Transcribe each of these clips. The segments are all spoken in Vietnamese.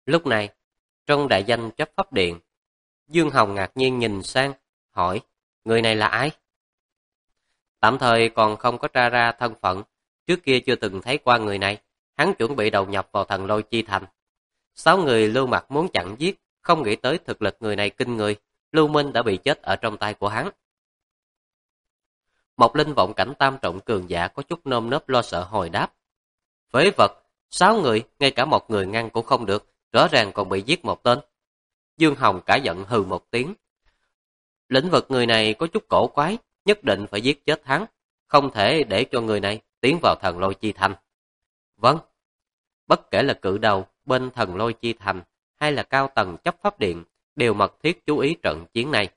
Lúc này, trong đại danh chấp pháp điện, Dương Hồng ngạc nhiên nhìn sang, hỏi, người này là ai? Tạm thời còn không có tra ra thân phận, trước kia chưa từng thấy qua người này, hắn chuẩn bị đầu nhập vào Thần Lôi Chi Thành. 6 người Lưu Mặc muốn chặn giết, không nghĩ tới thực lực người này kinh người, Lưu Minh đã bị chết ở trong tay của hắn. Một linh vọng cảnh tam trọng cường giả có chút nơm nớp lo sợ hồi đáp. Phế vật, 6 người, ngay cả một người ngăn cũng không được, rõ ràng còn bị giết một tên. Dương Hồng cả giận hừ một tiếng. Lĩnh vực người này có chút cổ quái, nhất định phải giết chết hắn, không thể để cho người này tiến vào Thần Lôi Chi Thành. Vâng, bất kể là cự đầu bên Thần Lôi Chi Thành hay là cao tầng chấp pháp điện đều mật thiết chú ý trận chiến này.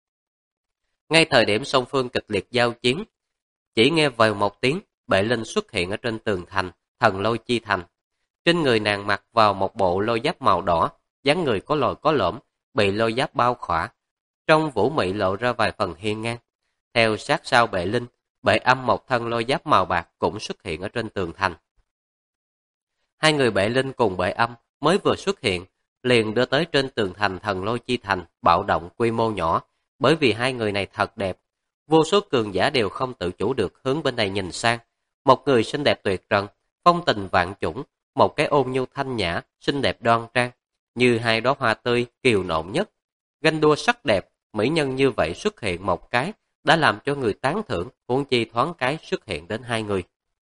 Ngay thời điểm song phương kịch liệt giao chiến, chỉ nghe vèo một tiếng, Bệ Linh xuất hiện ở trên tường thành Thần Lôi Chi Thành. Trên người nàng mặc vào một bộ lôi giáp màu đỏ, dáng người có lồi có lõm, bị lôi giáp bao khỏa, trong vũ mị lộ ra vài phần hiên ngang. Theo sát sau Bệ Linh, Bệ Âm một thân lôi giáp màu bạc cũng xuất hiện ở trên tường thành. 2 người Bệ Linh cùng Bệ Âm mới vừa xuất hiện, liền đưa tới trên tường thành Thần Lôi Chi Thành bạo động quy mô nhỏ, bởi vì 2 người này thật đẹp. Vô số cường giả đều không tự chủ được hướng bên này nhìn sang. Một người xinh đẹp tuyệt trần, phong tình vạn chủng, một cái ôn nhu thanh nhã, xinh đẹp đoan trang, như 2 đóa hoa tươi kiều nộn nhất. Ganh đua sắc đẹp, mỹ nhân như vậy xuất hiện một cái, đã làm cho người tán thưởng, huống chi thoáng cái xuất hiện đến 2 người.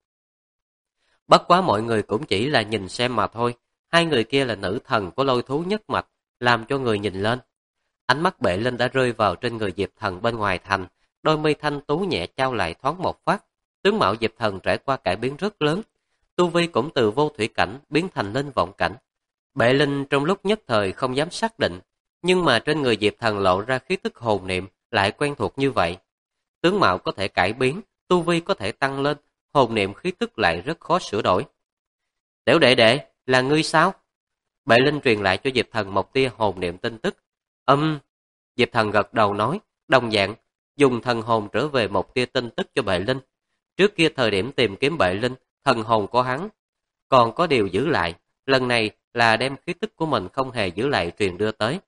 Bất quá mọi người cũng chỉ là nhìn xem mà thôi, 2 người kia là nữ thần của Lôi Thú nhất mạch, làm cho người nhìn lên. Ánh mắt Bệ Linh đã rơi vào trên người Diệp Thần bên ngoài thành, đôi mi thanh tú nhẹ trao lại thoáng một phát. Tướng mạo Diệp Thần trải qua cải biến rất lớn, tu vi cũng từ vô thủy cảnh biến thành linh vọng cảnh. Bệ Linh trong lúc nhất thời không dám xác định, nhưng mà trên người Diệp Thần lộ ra khí tức hồn niệm lại quen thuộc như vậy. Tướng mạo có thể cải biến, tu vi có thể tăng lên, hồn niệm khí tức lại rất khó sửa đổi. Tiểu đệ đệ, là ngươi sao? Bệ Linh truyền lại cho Diệp Thần một tia hồn niệm tin tức. Diệp Thần gật đầu nói, đồng dạng, dùng thần hồn trở về một tia tin tức cho Bệ Linh. Trước kia thời điểm tìm kiếm Bệ Linh, thần hồn của hắn còn có điều giữ lại, lần này là đem khí tức của mình không hề giữ lại truyền đưa tới.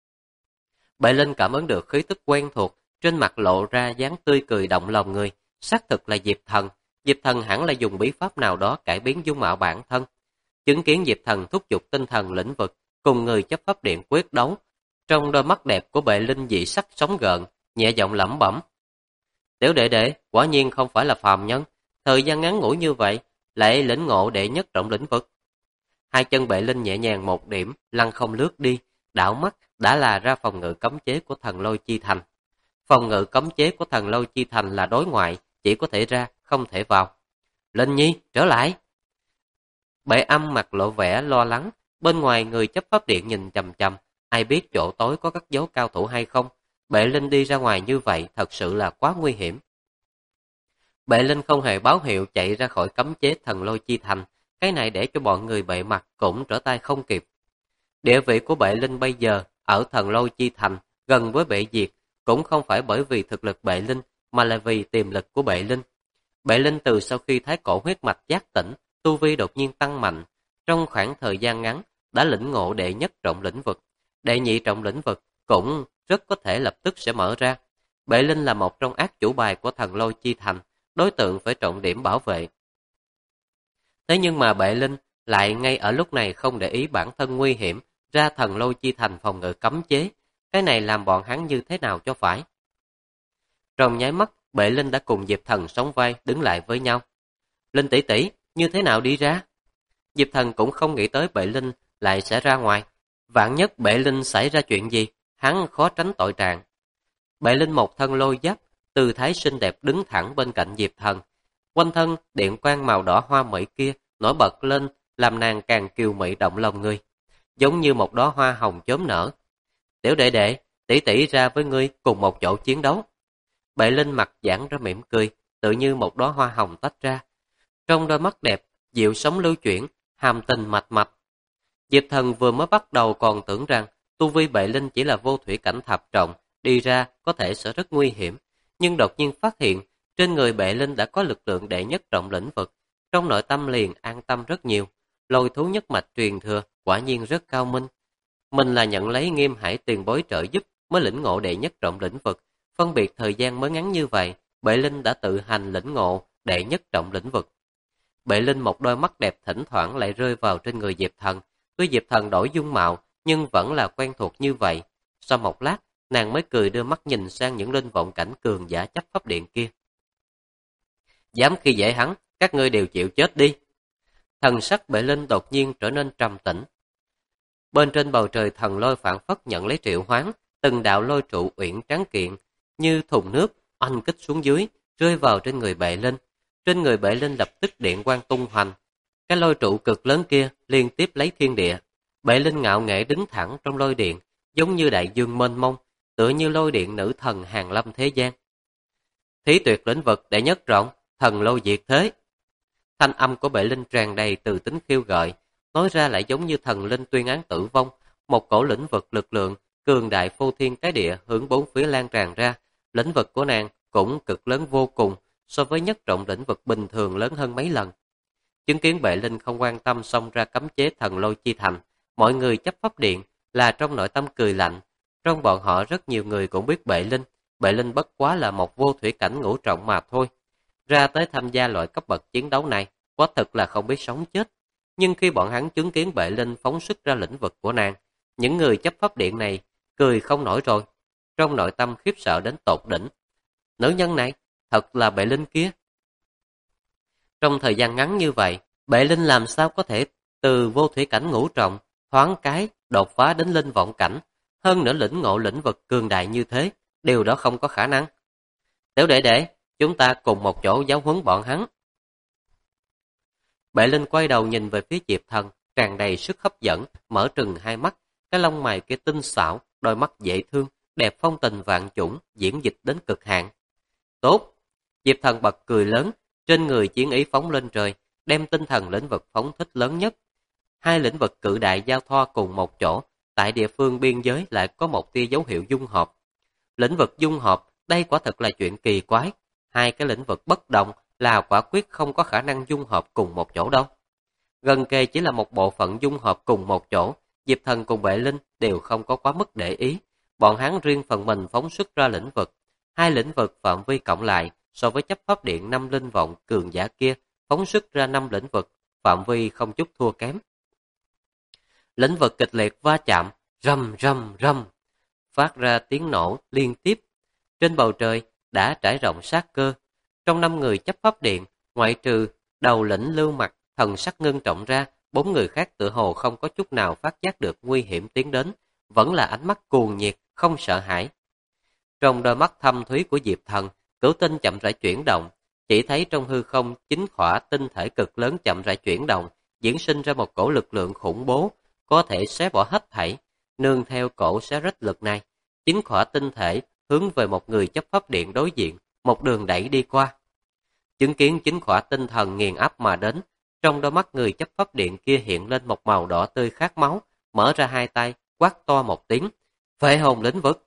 Bệ Linh cảm ứng được khí tức quen thuộc, trên mặt lộ ra dáng tươi cười động lòng người, xác thực là Diệp Thần. Diệp Thần hẳn là dùng bí pháp nào đó cải biến dung mạo bản thân. Chứng kiến Diệp Thần thúc giục tinh thần lĩnh vực, cùng người chấp pháp điện quyết đấu, trong đôi mắt đẹp của Bệ Linh dị sắc sóng gợn, nhẹ giọng lẩm bẩm. Tiểu đệ đệ, quả nhiên không phải là phàm nhân, thời gian ngắn ngủi như vậy, lại lĩnh ngộ đệ nhất trọng lĩnh vực. 2 chân Bệ Linh nhẹ nhàng một điểm, lăng không lướt đi, đảo mắt đã là ra phòng ngự cấm chế của Thần Lôi Chi Thành. Phòng ngự cấm chế của Thần Lôi Chi Thành là đối ngoại, chỉ có thể ra, không thể vào. Linh Nhi, trở lại! Bệ Âm mặt lộ vẻ lo lắng, bên ngoài người chấp pháp điện nhìn chằm chằm, ai biết chỗ tối có cất giấu cao thủ hay không. Bệ Linh đi ra ngoài như vậy thật sự là quá nguy hiểm. Bệ Linh không hề báo hiệu chạy ra khỏi cấm chế Thần Lôi Chi Thành, cái này để cho bọn người Bệ Mặt cũng trở tay không kịp. Địa vị của Bệ Linh bây giờ ở Thần Lôi Chi Thành gần với Bệ Diệt cũng không phải bởi vì thực lực Bệ Linh mà là vì tiềm lực của Bệ Linh. Bệ Linh từ sau khi thái cổ huyết mạch giác tỉnh, tu vi đột nhiên tăng mạnh, trong khoảng thời gian ngắn đã lĩnh ngộ đệ nhất trọng lĩnh vực, đệ nhị trọng lĩnh vực cũng rất có thể lập tức sẽ mở ra. Bệ Linh là một trong ác chủ bài của Thần Lôi Chi Thành, đối tượng phải trọng điểm bảo vệ. Thế nhưng mà Bệ Linh lại ngay ở lúc này không để ý bản thân nguy hiểm, ra Thần Lôi Chi Thành phòng ngự cấm chế, cái này làm bọn hắn như thế nào cho phải. Trong nháy mắt, Bệ Linh đã cùng Diệp Thần sóng vai đứng lại với nhau. Linh tỷ tỷ, như thế nào đi ra? Diệp Thần cũng không nghĩ tới Bệ Linh lại sẽ ra ngoài. Vạn nhất Bệ Linh xảy ra chuyện gì, hắn khó tránh tội trạng. Bệ Linh một thân lôi giáp, tư thái xinh đẹp đứng thẳng bên cạnh Diệp Thần. Quanh thân điện quang màu đỏ hoa mỹ kia nổi bật lên, làm nàng càng kiều mỹ động lòng người, giống như một đóa hoa hồng chớm nở. Tiểu đệ đệ, tỷ tỷ ra với ngươi cùng một chỗ chiến đấu. Bệ Linh mặt giãn ra mỉm cười, tự như một đóa hoa hồng tách ra. Trong đôi mắt đẹp, dịu sóng lưu chuyển, hàm tình mạch mạch. Diệp Thần vừa mới bắt đầu còn tưởng rằng tu vi Bệ Linh chỉ là vô thủy cảnh thập trọng, đi ra có thể sẽ rất nguy hiểm, nhưng đột nhiên phát hiện trên người Bệ Linh đã có lực lượng đệ nhất trọng lĩnh vực, trong nội tâm liền an tâm rất nhiều. Lôi thú nhất mạch truyền thừa, quả nhiên rất cao minh. Mình là nhận lấy Nghiêm Hải tiền bối trợ giúp mới lĩnh ngộ đệ nhất trọng lĩnh vực, phân biệt thời gian mới ngắn như vậy, Bệ Linh đã tự hành lĩnh ngộ đệ nhất trọng lĩnh vực. Bệ Linh một đôi mắt đẹp thỉnh thoảng lại rơi vào trên người Diệp Thần, tuy Diệp Thần đổi dung mạo nhưng vẫn là quen thuộc như vậy. Sau một lát, nàng mới cười đưa mắt nhìn sang những linh vọng cảnh cường giả chấp pháp điện kia. Dám khi dễ hắn, các ngươi đều chịu chết đi. Thần sắc Bệ Linh đột nhiên trở nên trầm tĩnh. Bên trên bầu trời thần lôi phảng phất nhận lấy triệu hoán, từng đạo lôi trụ uyển tráng kiện như thùng nước oanh kích xuống dưới, rơi vào trên người Bệ Linh. Trên người Bệ Linh lập tức điện quang tung hoành. Cái lôi trụ cực lớn kia liên tiếp lấy thiên địa. Bệ Linh ngạo nghễ đứng thẳng trong lôi điện, giống như đại dương mênh mông, tựa như lôi điện nữ thần hàng lâm thế gian. Thí tuyệt lĩnh vực đệ nhất trọng, thần lôi diệt thế. Thanh âm của Bệ Linh tràn đầy từ tính khiêu gợi, nói ra lại giống như thần linh tuyên án tử vong, một cổ lĩnh vực lực lượng cường đại phô thiên cái địa hướng bốn phía lan tràn ra. Lĩnh vực của nàng cũng cực lớn vô cùng, so với nhất trọng lĩnh vực bình thường lớn hơn mấy lần. Chứng kiến Bệ Linh không quan tâm xông ra cấm chế thần lôi chi thành, mọi người chấp pháp điện là trong nội tâm cười lạnh. Trong bọn họ rất nhiều người cũng biết Bệ Linh bất quá là một vô thủy cảnh ngũ trọng mà thôi. Ra tới tham gia loại cấp bậc chiến đấu này, quả thực là không biết sống chết. Nhưng khi bọn hắn chứng kiến Bệ Linh phóng xuất ra lĩnh vực của nàng, những người chấp pháp điện này cười không nổi rồi. Trong nội tâm khiếp sợ đến tột đỉnh. Nữ nhân này, thật là Bệ Linh kia. Trong thời gian ngắn như vậy, Bệ Linh làm sao có thể từ vô thủy cảnh ngũ trọng, thoáng cái, đột phá đến linh vọng cảnh, hơn nữa lĩnh ngộ lĩnh vực cường đại như thế, điều đó không có khả năng. Tiểu đệ đệ, chúng ta cùng một chỗ giáo huấn bọn hắn. Bệ Linh quay đầu nhìn về phía Diệp Thần, tràn đầy sức hấp dẫn, mở trừng hai mắt, cái lông mày kia tinh xảo, đôi mắt dễ thương, đẹp phong tình vạn chủng, diễn dịch đến cực hạn. Tốt! Diệp Thần bật cười lớn, trên người chiến ý phóng lên trời, đem tinh thần lĩnh vực phóng thích lớn nhất. Hai lĩnh vực cự đại giao thoa cùng một chỗ, tại địa phương biên giới lại có một tia dấu hiệu dung hợp. Lĩnh vực dung hợp, đây quả thật là chuyện kỳ quái. Hai cái lĩnh vực bất động là quả quyết không có khả năng dung hợp cùng một chỗ đâu. Gần kề chỉ là một bộ phận dung hợp cùng một chỗ, Diệp Thần cùng Bệ Linh đều không có quá mức để ý. Bọn hắn riêng phần mình phóng xuất ra lĩnh vực. Hai lĩnh vực phạm vi cộng lại so với chấp pháp điện 5 linh vọng cường giả kia phóng xuất ra 5 lĩnh vực, phạm vi không chút thua kém. Lĩnh vực kịch liệt va chạm, rầm rầm rầm, phát ra tiếng nổ liên tiếp. Trên bầu trời đã trải rộng sát cơ. Trong 5 người chấp pháp điện, ngoại trừ đầu lĩnh Lưu Mặc thần sắc ngưng trọng ra, 4 người khác tựa hồ không có chút nào phát giác được nguy hiểm tiến đến, vẫn là ánh mắt cuồng nhiệt, không sợ hãi. Trong đôi mắt thâm thúy của Diệp Thần, Cửu Tinh chậm rãi chuyển động, chỉ thấy trong hư không chính khỏa tinh thể cực lớn chậm rãi chuyển động, diễn sinh ra một cổ lực lượng khủng bố, có thể xé bỏ hết thảy. Nương theo cổ xé rách lực này, chính khỏa tinh thể hướng về một người chấp pháp điện đối diện, một đường đẩy đi qua. Chứng kiến chính khỏa tinh thần nghiền áp mà đến, trong đôi mắt người chấp pháp điện kia hiện lên một màu đỏ tươi khát máu, mở ra hai tay, quát to một tiếng, phệ hồn lĩnh vực.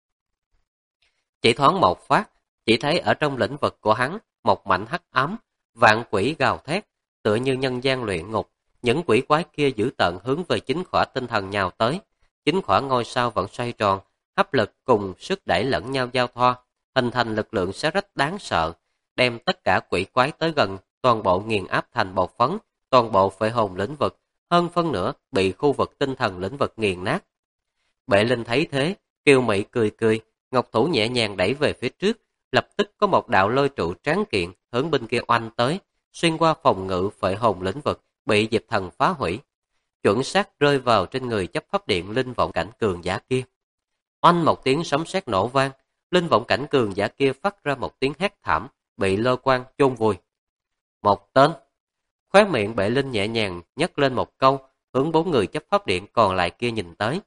Chỉ thoáng một phát, chỉ thấy ở trong lĩnh vực của hắn, một mảnh hắc ám, vạn quỷ gào thét, tựa như nhân gian luyện ngục, những quỷ quái kia dữ tợn hướng về chính khỏa tinh thần nhào tới. Chính khỏa ngôi sao vẫn xoay tròn, hấp lực cùng sức đẩy lẫn nhau giao thoa, hình thành lực lượng xé rách đáng sợ, đem tất cả quỷ quái tới gần, toàn bộ nghiền áp thành bột phấn, toàn bộ phệ hồn lĩnh vực, hơn phân nửa bị khu vực tinh thần lĩnh vực nghiền nát. Bệ Linh thấy thế, kiều mị cười cười, ngọc thủ nhẹ nhàng đẩy về phía trước, lập tức có một đạo lôi trụ tráng kiện hướng bên kia oanh tới, xuyên qua phòng ngự phệ hồn lĩnh vực, bị Diệp Thần phá hủy, chuẩn xác rơi vào trên người chấp pháp điện linh vọng cảnh cường giả kia. Oanh một tiếng sấm sét nổ vang, linh vọng cảnh cường giả kia phát ra một tiếng hét thảm, bị lôi quang chôn vùi. Một tên. Khóe miệng Bệ Linh nhẹ nhàng nhấc lên một câu, hướng 4 người chấp pháp điện còn lại kia nhìn tới.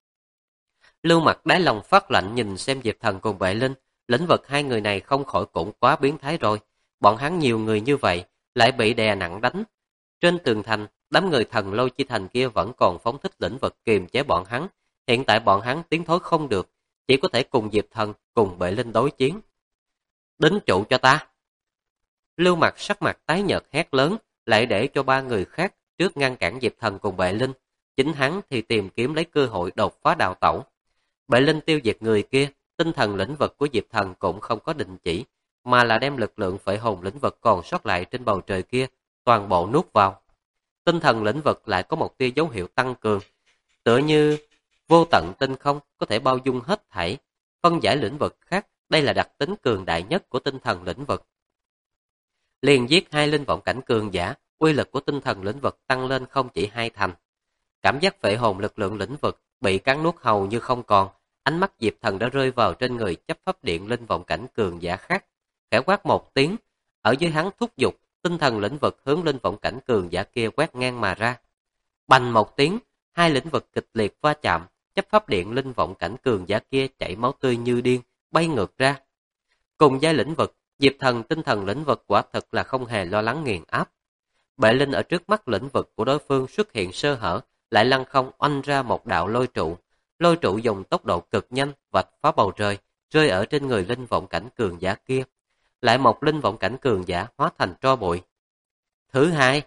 Lưu Mặc đáy lòng phát lạnh nhìn xem Diệp Thần cùng Bệ Linh, lĩnh vực hai người này không khỏi cũng quá biến thái rồi. Bọn hắn nhiều người như vậy, lại bị đè nặng đánh. Trên tường thành, đám người thần lôi chi thành kia vẫn còn phóng thích lĩnh vực kiềm chế bọn hắn. Hiện tại bọn hắn tiến thối không được, chỉ có thể cùng Diệp Thần cùng Bệ Linh đối chiến. Đính trụ cho ta! Lưu Mặc sắc mặt tái nhợt hét lớn, lại để cho 3 người khác trước ngăn cản Diệp Thần cùng Bệ Linh. chính hắn thì tìm kiếm lấy cơ hội đột phá đào tẩu. Bệ Linh tiêu diệt người kia, tinh thần lĩnh vực của Diệp Thần cũng không có đình chỉ, mà là đem lực lượng phệ hồn lĩnh vực còn sót lại trên bầu trời kia, toàn bộ nuốt vào. Tinh thần lĩnh vực lại có một tia dấu hiệu tăng cường, tựa như vô tận tinh không có thể bao dung hết thảy, phân giải lĩnh vực khác, đây là đặc tính cường đại nhất của tinh thần lĩnh vực. Liền giết 2 linh vọng cảnh cường giả, uy lực của tinh thần lĩnh vực tăng lên không chỉ 2 thành. Cảm giác phệ hồn lực lượng lĩnh vực bị cắn nuốt hầu như không còn, ánh mắt Diệp Thần đã rơi vào trên người chấp pháp điện linh vọng cảnh cường giả khác. Khẽ quát một tiếng, ở dưới hắn thúc giục, tinh thần lĩnh vực hướng linh vọng cảnh cường giả kia quét ngang mà ra. Bành một tiếng, 2 lĩnh vực kịch liệt va chạm, chấp pháp điện linh vọng cảnh cường giả kia chảy máu tươi như điên, bay ngược ra. Cùng giai lĩnh vực, Diệp Thần tinh thần lĩnh vực quả thật là không hề lo lắng nghiền áp. Bệ Linh ở trước mắt lĩnh vực của đối phương xuất hiện sơ hở, lại lăng không oanh ra một đạo lôi trụ. Lôi trụ dùng tốc độ cực nhanh vạch phá bầu trời, rơi ở trên người linh vọng cảnh cường giả kia. Lại một linh vọng cảnh cường giả hóa thành tro bụi. Thứ hai.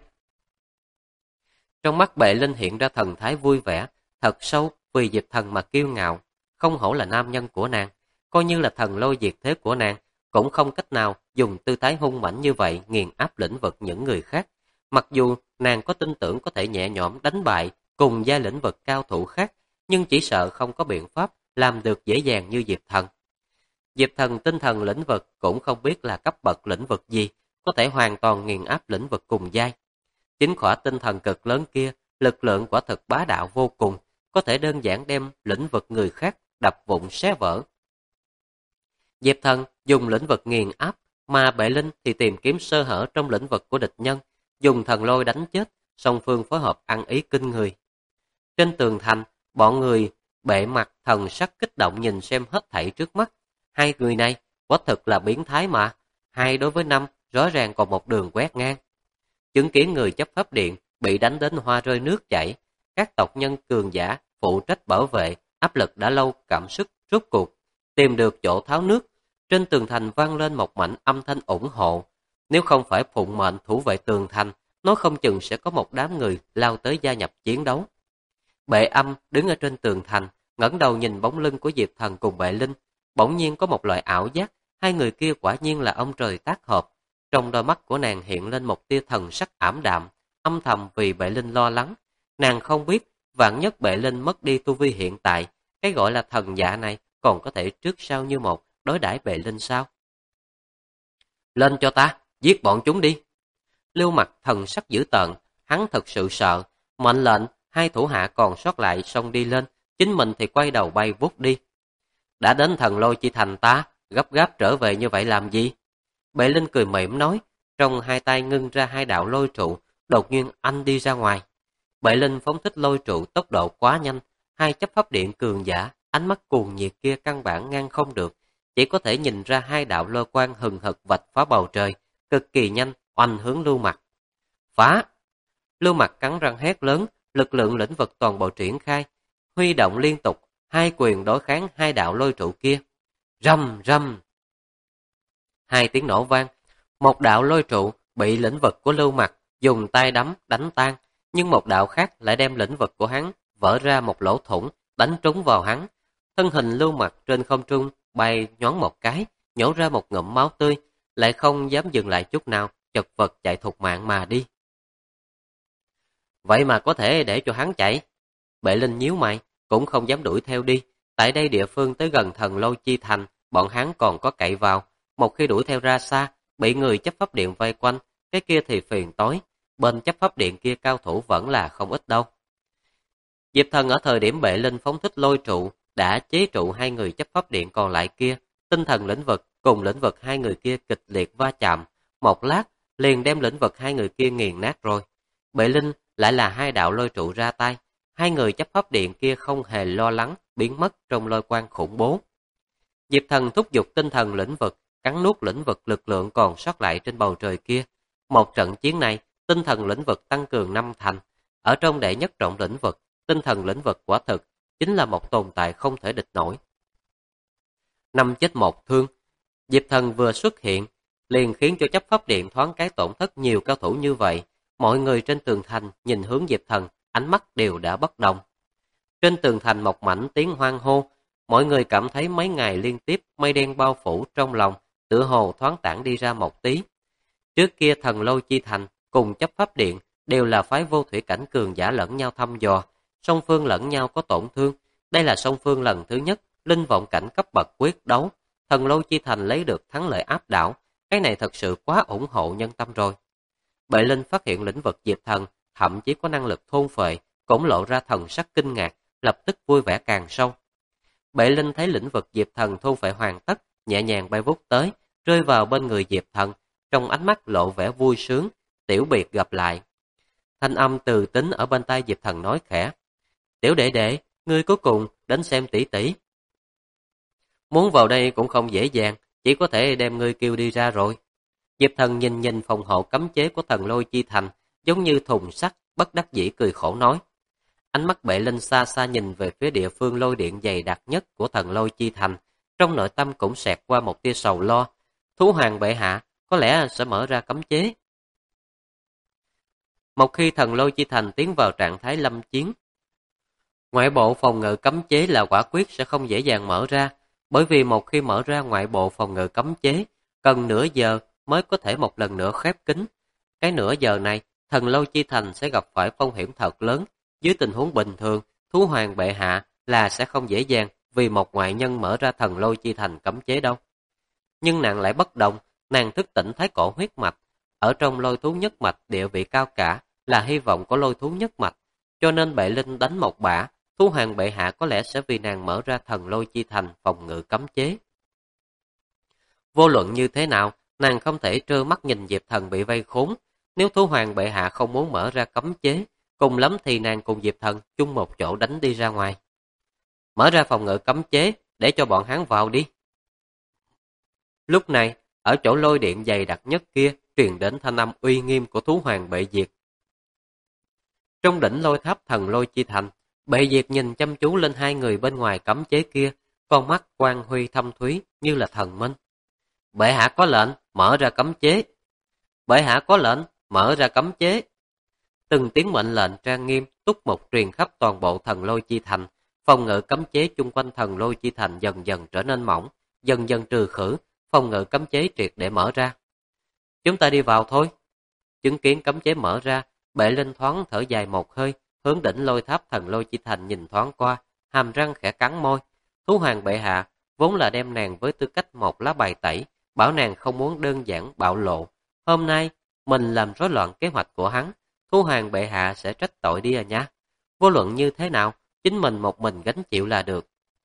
Trong mắt Bệ Linh hiện ra thần thái vui vẻ, thật sâu vì Diệp Thần mà kiêu ngạo. Không hổ là nam nhân của nàng, coi như là thần lôi diệt thế của nàng, cũng không cách nào dùng tư thái hung mãnh như vậy nghiền áp lĩnh vực những người khác. Mặc dù nàng có tin tưởng có thể nhẹ nhõm đánh bại cùng giai lĩnh vực cao thủ khác, nhưng chỉ sợ không có biện pháp làm được dễ dàng như Diệp Thần. Diệp Thần tinh thần lĩnh vực cũng không biết là cấp bậc lĩnh vực gì, có thể hoàn toàn nghiền áp lĩnh vực cùng giai. Chính khỏa tinh thần cực lớn kia, lực lượng quả thực bá đạo vô cùng, có thể đơn giản đem lĩnh vực người khác đập vụn xé vỡ. Diệp Thần dùng lĩnh vực nghiền áp, mà Bệ Linh thì tìm kiếm sơ hở trong lĩnh vực của địch nhân, dùng thần lôi đánh chết, song phương phối hợp ăn ý kinh người. Trên tường thành, bọn người bệ mặt thần sắc kích động nhìn xem hết thảy trước mắt. 2 người này, quả thực là biến thái mà. 2 đối với 5, rõ ràng còn một đường quét ngang. Chứng kiến người chấp pháp điện bị đánh đến hoa rơi nước chảy, các tộc nhân cường giả phụ trách bảo vệ, áp lực đã lâu cảm sức rốt cuộc, tìm được chỗ tháo nước. Trên tường thành vang lên một mảnh âm thanh ủng hộ. Nếu không phải phụng mệnh thủ vệ tường thành, nói không chừng sẽ có một đám người lao tới gia nhập chiến đấu. Bệ Âm đứng ở trên tường thành, ngẩng đầu nhìn bóng lưng của Diệp Thần cùng Bệ Linh, bỗng nhiên có một loại ảo giác, 2 người kia quả nhiên là ông trời tác hợp. Trong đôi mắt của nàng hiện lên một tia thần sắc ảm đạm, âm thầm vì Bệ Linh lo lắng. Nàng không biết, vạn nhất Bệ Linh mất đi tu vi hiện tại, cái gọi là thần dạ này còn có thể trước sau như một đối đãi Bệ Linh sao? Lên cho ta, giết bọn chúng đi. Lưu Mặc thần sắc dữ tợn, hắn thật sự sợ, mệnh lệnh 2 thủ hạ còn sót lại xông đi lên, chính mình thì quay đầu bay vút đi. Đã đến thần lôi chi thành ta, gấp gáp trở về như vậy làm gì? Bệ Linh cười mỉm nói, trong 2 tay ngưng ra 2 đạo lôi trụ, đột nhiên anh đi ra ngoài. Bệ Linh phóng thích lôi trụ tốc độ quá nhanh, 2 chấp pháp điện cường giả, ánh mắt cuồng nhiệt kia căn bản ngăn không được, chỉ có thể nhìn ra 2 đạo lôi quang hừng hực vạch phá bầu trời, cực kỳ nhanh, oanh hướng Lưu Mặc. Phá! Lưu Mặc cắn răng hét lớn, lực lượng lĩnh vực toàn bộ triển khai, huy động liên tục, 2 quyền đối kháng 2 đạo lôi trụ kia. Rầm rầm! 2 tiếng nổ vang, một đạo lôi trụ bị lĩnh vực của Lưu Mặc dùng tay đấm đánh tan, nhưng một đạo khác lại đem lĩnh vực của hắn vỡ ra một lỗ thủng, đánh trúng vào hắn. Thân hình Lưu Mặc trên không trung bay nhoáng một cái, nhổ ra một ngụm máu tươi, lại không dám dừng lại chút nào, chật vật chạy thục mạng mà đi. Vậy mà có thể để cho hắn chạy? Bệ Linh nhíu mày, cũng không dám đuổi theo đi. Tại đây địa phương tới gần thần lôi chi thành, bọn hắn còn có cậy vào. Một khi đuổi theo ra xa, bị người chấp pháp điện vây quanh, cái kia thì phiền tối. Bên chấp pháp điện kia cao thủ vẫn là không ít đâu. Diệp Thần ở thời điểm Bệ Linh phóng thích lôi trụ, đã chế trụ 2 người chấp pháp điện còn lại kia. Tinh thần lĩnh vực cùng lĩnh vực 2 người kia kịch liệt va chạm. Một lát, liền đem lĩnh vực 2 người kia nghiền nát rồi. Bệ Linh lại là 2 đạo lôi trụ ra tay. 2 người chấp pháp điện kia không hề lo lắng, biến mất trong lôi quang khủng bố. Diệp Thần thúc giục tinh thần lĩnh vực, cắn nuốt lĩnh vực lực lượng còn sót lại trên bầu trời kia. Một trận chiến này, tinh thần lĩnh vực tăng cường 5 thành. Ở trong đệ nhất trọng lĩnh vực, tinh thần lĩnh vực quả thực chính là một tồn tại không thể địch nổi. 5 chết 1 thương. Diệp Thần vừa xuất hiện, liền khiến cho chấp pháp điện thoáng cái tổn thất nhiều cao thủ như vậy. Mọi người trên tường thành nhìn hướng Diệp Thần, ánh mắt đều đã bất đồng. Trên tường thành một mảnh tiếng hoan hô, mọi người cảm thấy mấy ngày liên tiếp mây đen bao phủ trong lòng, tựa hồ thoáng tản đi ra một tí. Trước kia Thần Lôi Chi Thành cùng Chấp Pháp Điện đều là phái vô thủy cảnh cường giả lẫn nhau thăm dò, song phương lẫn nhau có tổn thương. Đây là song phương lần thứ nhất linh vọng cảnh cấp bậc quyết đấu, Thần Lôi Chi Thành lấy được thắng lợi áp đảo, cái này thật sự quá ủng hộ nhân tâm rồi. Bệ Linh phát hiện lĩnh vực Diệp Thần thậm chí có năng lực thôn phệ, cũng lộ ra thần sắc kinh ngạc, lập tức vui vẻ càng sâu. Bệ Linh thấy lĩnh vực Diệp Thần thôn phệ hoàn tất, nhẹ nhàng bay vút tới, rơi vào bên người Diệp Thần, trong ánh mắt lộ vẻ vui sướng, tiểu biệt gặp lại. Thanh âm từ tính ở bên tai Diệp Thần nói khẽ, tiểu đệ đệ, ngươi cuối cùng đến xem tỷ tỷ. Muốn vào đây cũng không dễ dàng, chỉ có thể đem ngươi kêu đi ra rồi. Diệp Thần nhìn nhìn phòng hộ cấm chế của Thần Lôi Chi Thành, giống như thùng sắt, bất đắc dĩ cười khổ nói. Ánh mắt Bệ Linh xa xa nhìn về phía địa phương lôi điện dày đặc nhất của Thần Lôi Chi Thành, trong nội tâm cũng xẹt qua một tia sầu lo. Thú hoàng bệ hạ có lẽ sẽ mở ra cấm chế. Một khi Thần Lôi Chi Thành tiến vào trạng thái lâm chiến, ngoại bộ phòng ngự cấm chế là quả quyết sẽ không dễ dàng mở ra, bởi vì một khi mở ra ngoại bộ phòng ngự cấm chế, cần nửa giờ mới có thể một lần nữa khép kín. Cái nửa giờ này, Thần Lôi Chi Thành sẽ gặp phải phong hiểm thật lớn. Dưới tình huống bình thường, thú hoàng bệ hạ là sẽ không dễ dàng vì một ngoại nhân mở ra Thần Lôi Chi Thành cấm chế đâu. Nhưng nàng lại bất động, nàng thức tỉnh thái cổ huyết mạch. Ở trong lôi thú nhất mạch địa vị cao cả là hy vọng của lôi thú nhất mạch, cho nên Bệ Linh đánh một bả, thú hoàng bệ hạ có lẽ sẽ vì nàng mở ra Thần Lôi Chi Thành phòng ngự cấm chế. Vô luận như thế nào, nàng không thể trơ mắt nhìn Diệp Thần bị vây khốn. Nếu thú hoàng bệ hạ không muốn mở ra cấm chế, cùng lắm thì nàng cùng Diệp Thần chung một chỗ đánh đi ra ngoài. Mở ra phòng ngự cấm chế để cho bọn hắn vào đi. Lúc này, ở chỗ lôi điện dày đặc nhất kia truyền đến thanh âm uy nghiêm của thú hoàng bệ diệt. Trong đỉnh lôi tháp Thần Lôi Chi Thành, bệ diệt nhìn chăm chú lên hai người bên ngoài cấm chế kia, con mắt quang huy thâm thúy như là thần minh. Bệ hạ có lệnh, mở ra cấm chế. Bệ hạ có lệnh, mở ra cấm chế. Từng tiếng mệnh lệnh trang nghiêm túc mục truyền khắp toàn bộ Thần Lôi Chi Thành, phòng ngự cấm chế chung quanh Thần Lôi Chi Thành dần dần trở nên mỏng, dần dần trừ khử, phòng ngự cấm chế triệt để mở ra. Chúng ta đi vào thôi. Chứng kiến cấm chế mở ra, Bệ Linh thoáng thở dài một hơi, hướng đỉnh lôi tháp Thần Lôi Chi Thành nhìn thoáng qua, hàm răng khẽ cắn môi. Thú hoàng bệ hạ vốn là đem nàng với tư cách một lá bài tẩy, bảo nàng không muốn đơn giản bạo lộ. Hôm nay, mình làm rối loạn kế hoạch của hắn, thú hoàng bệ hạ sẽ trách tội đi à nhá. Vô luận như thế nào, chính mình một mình gánh chịu là được.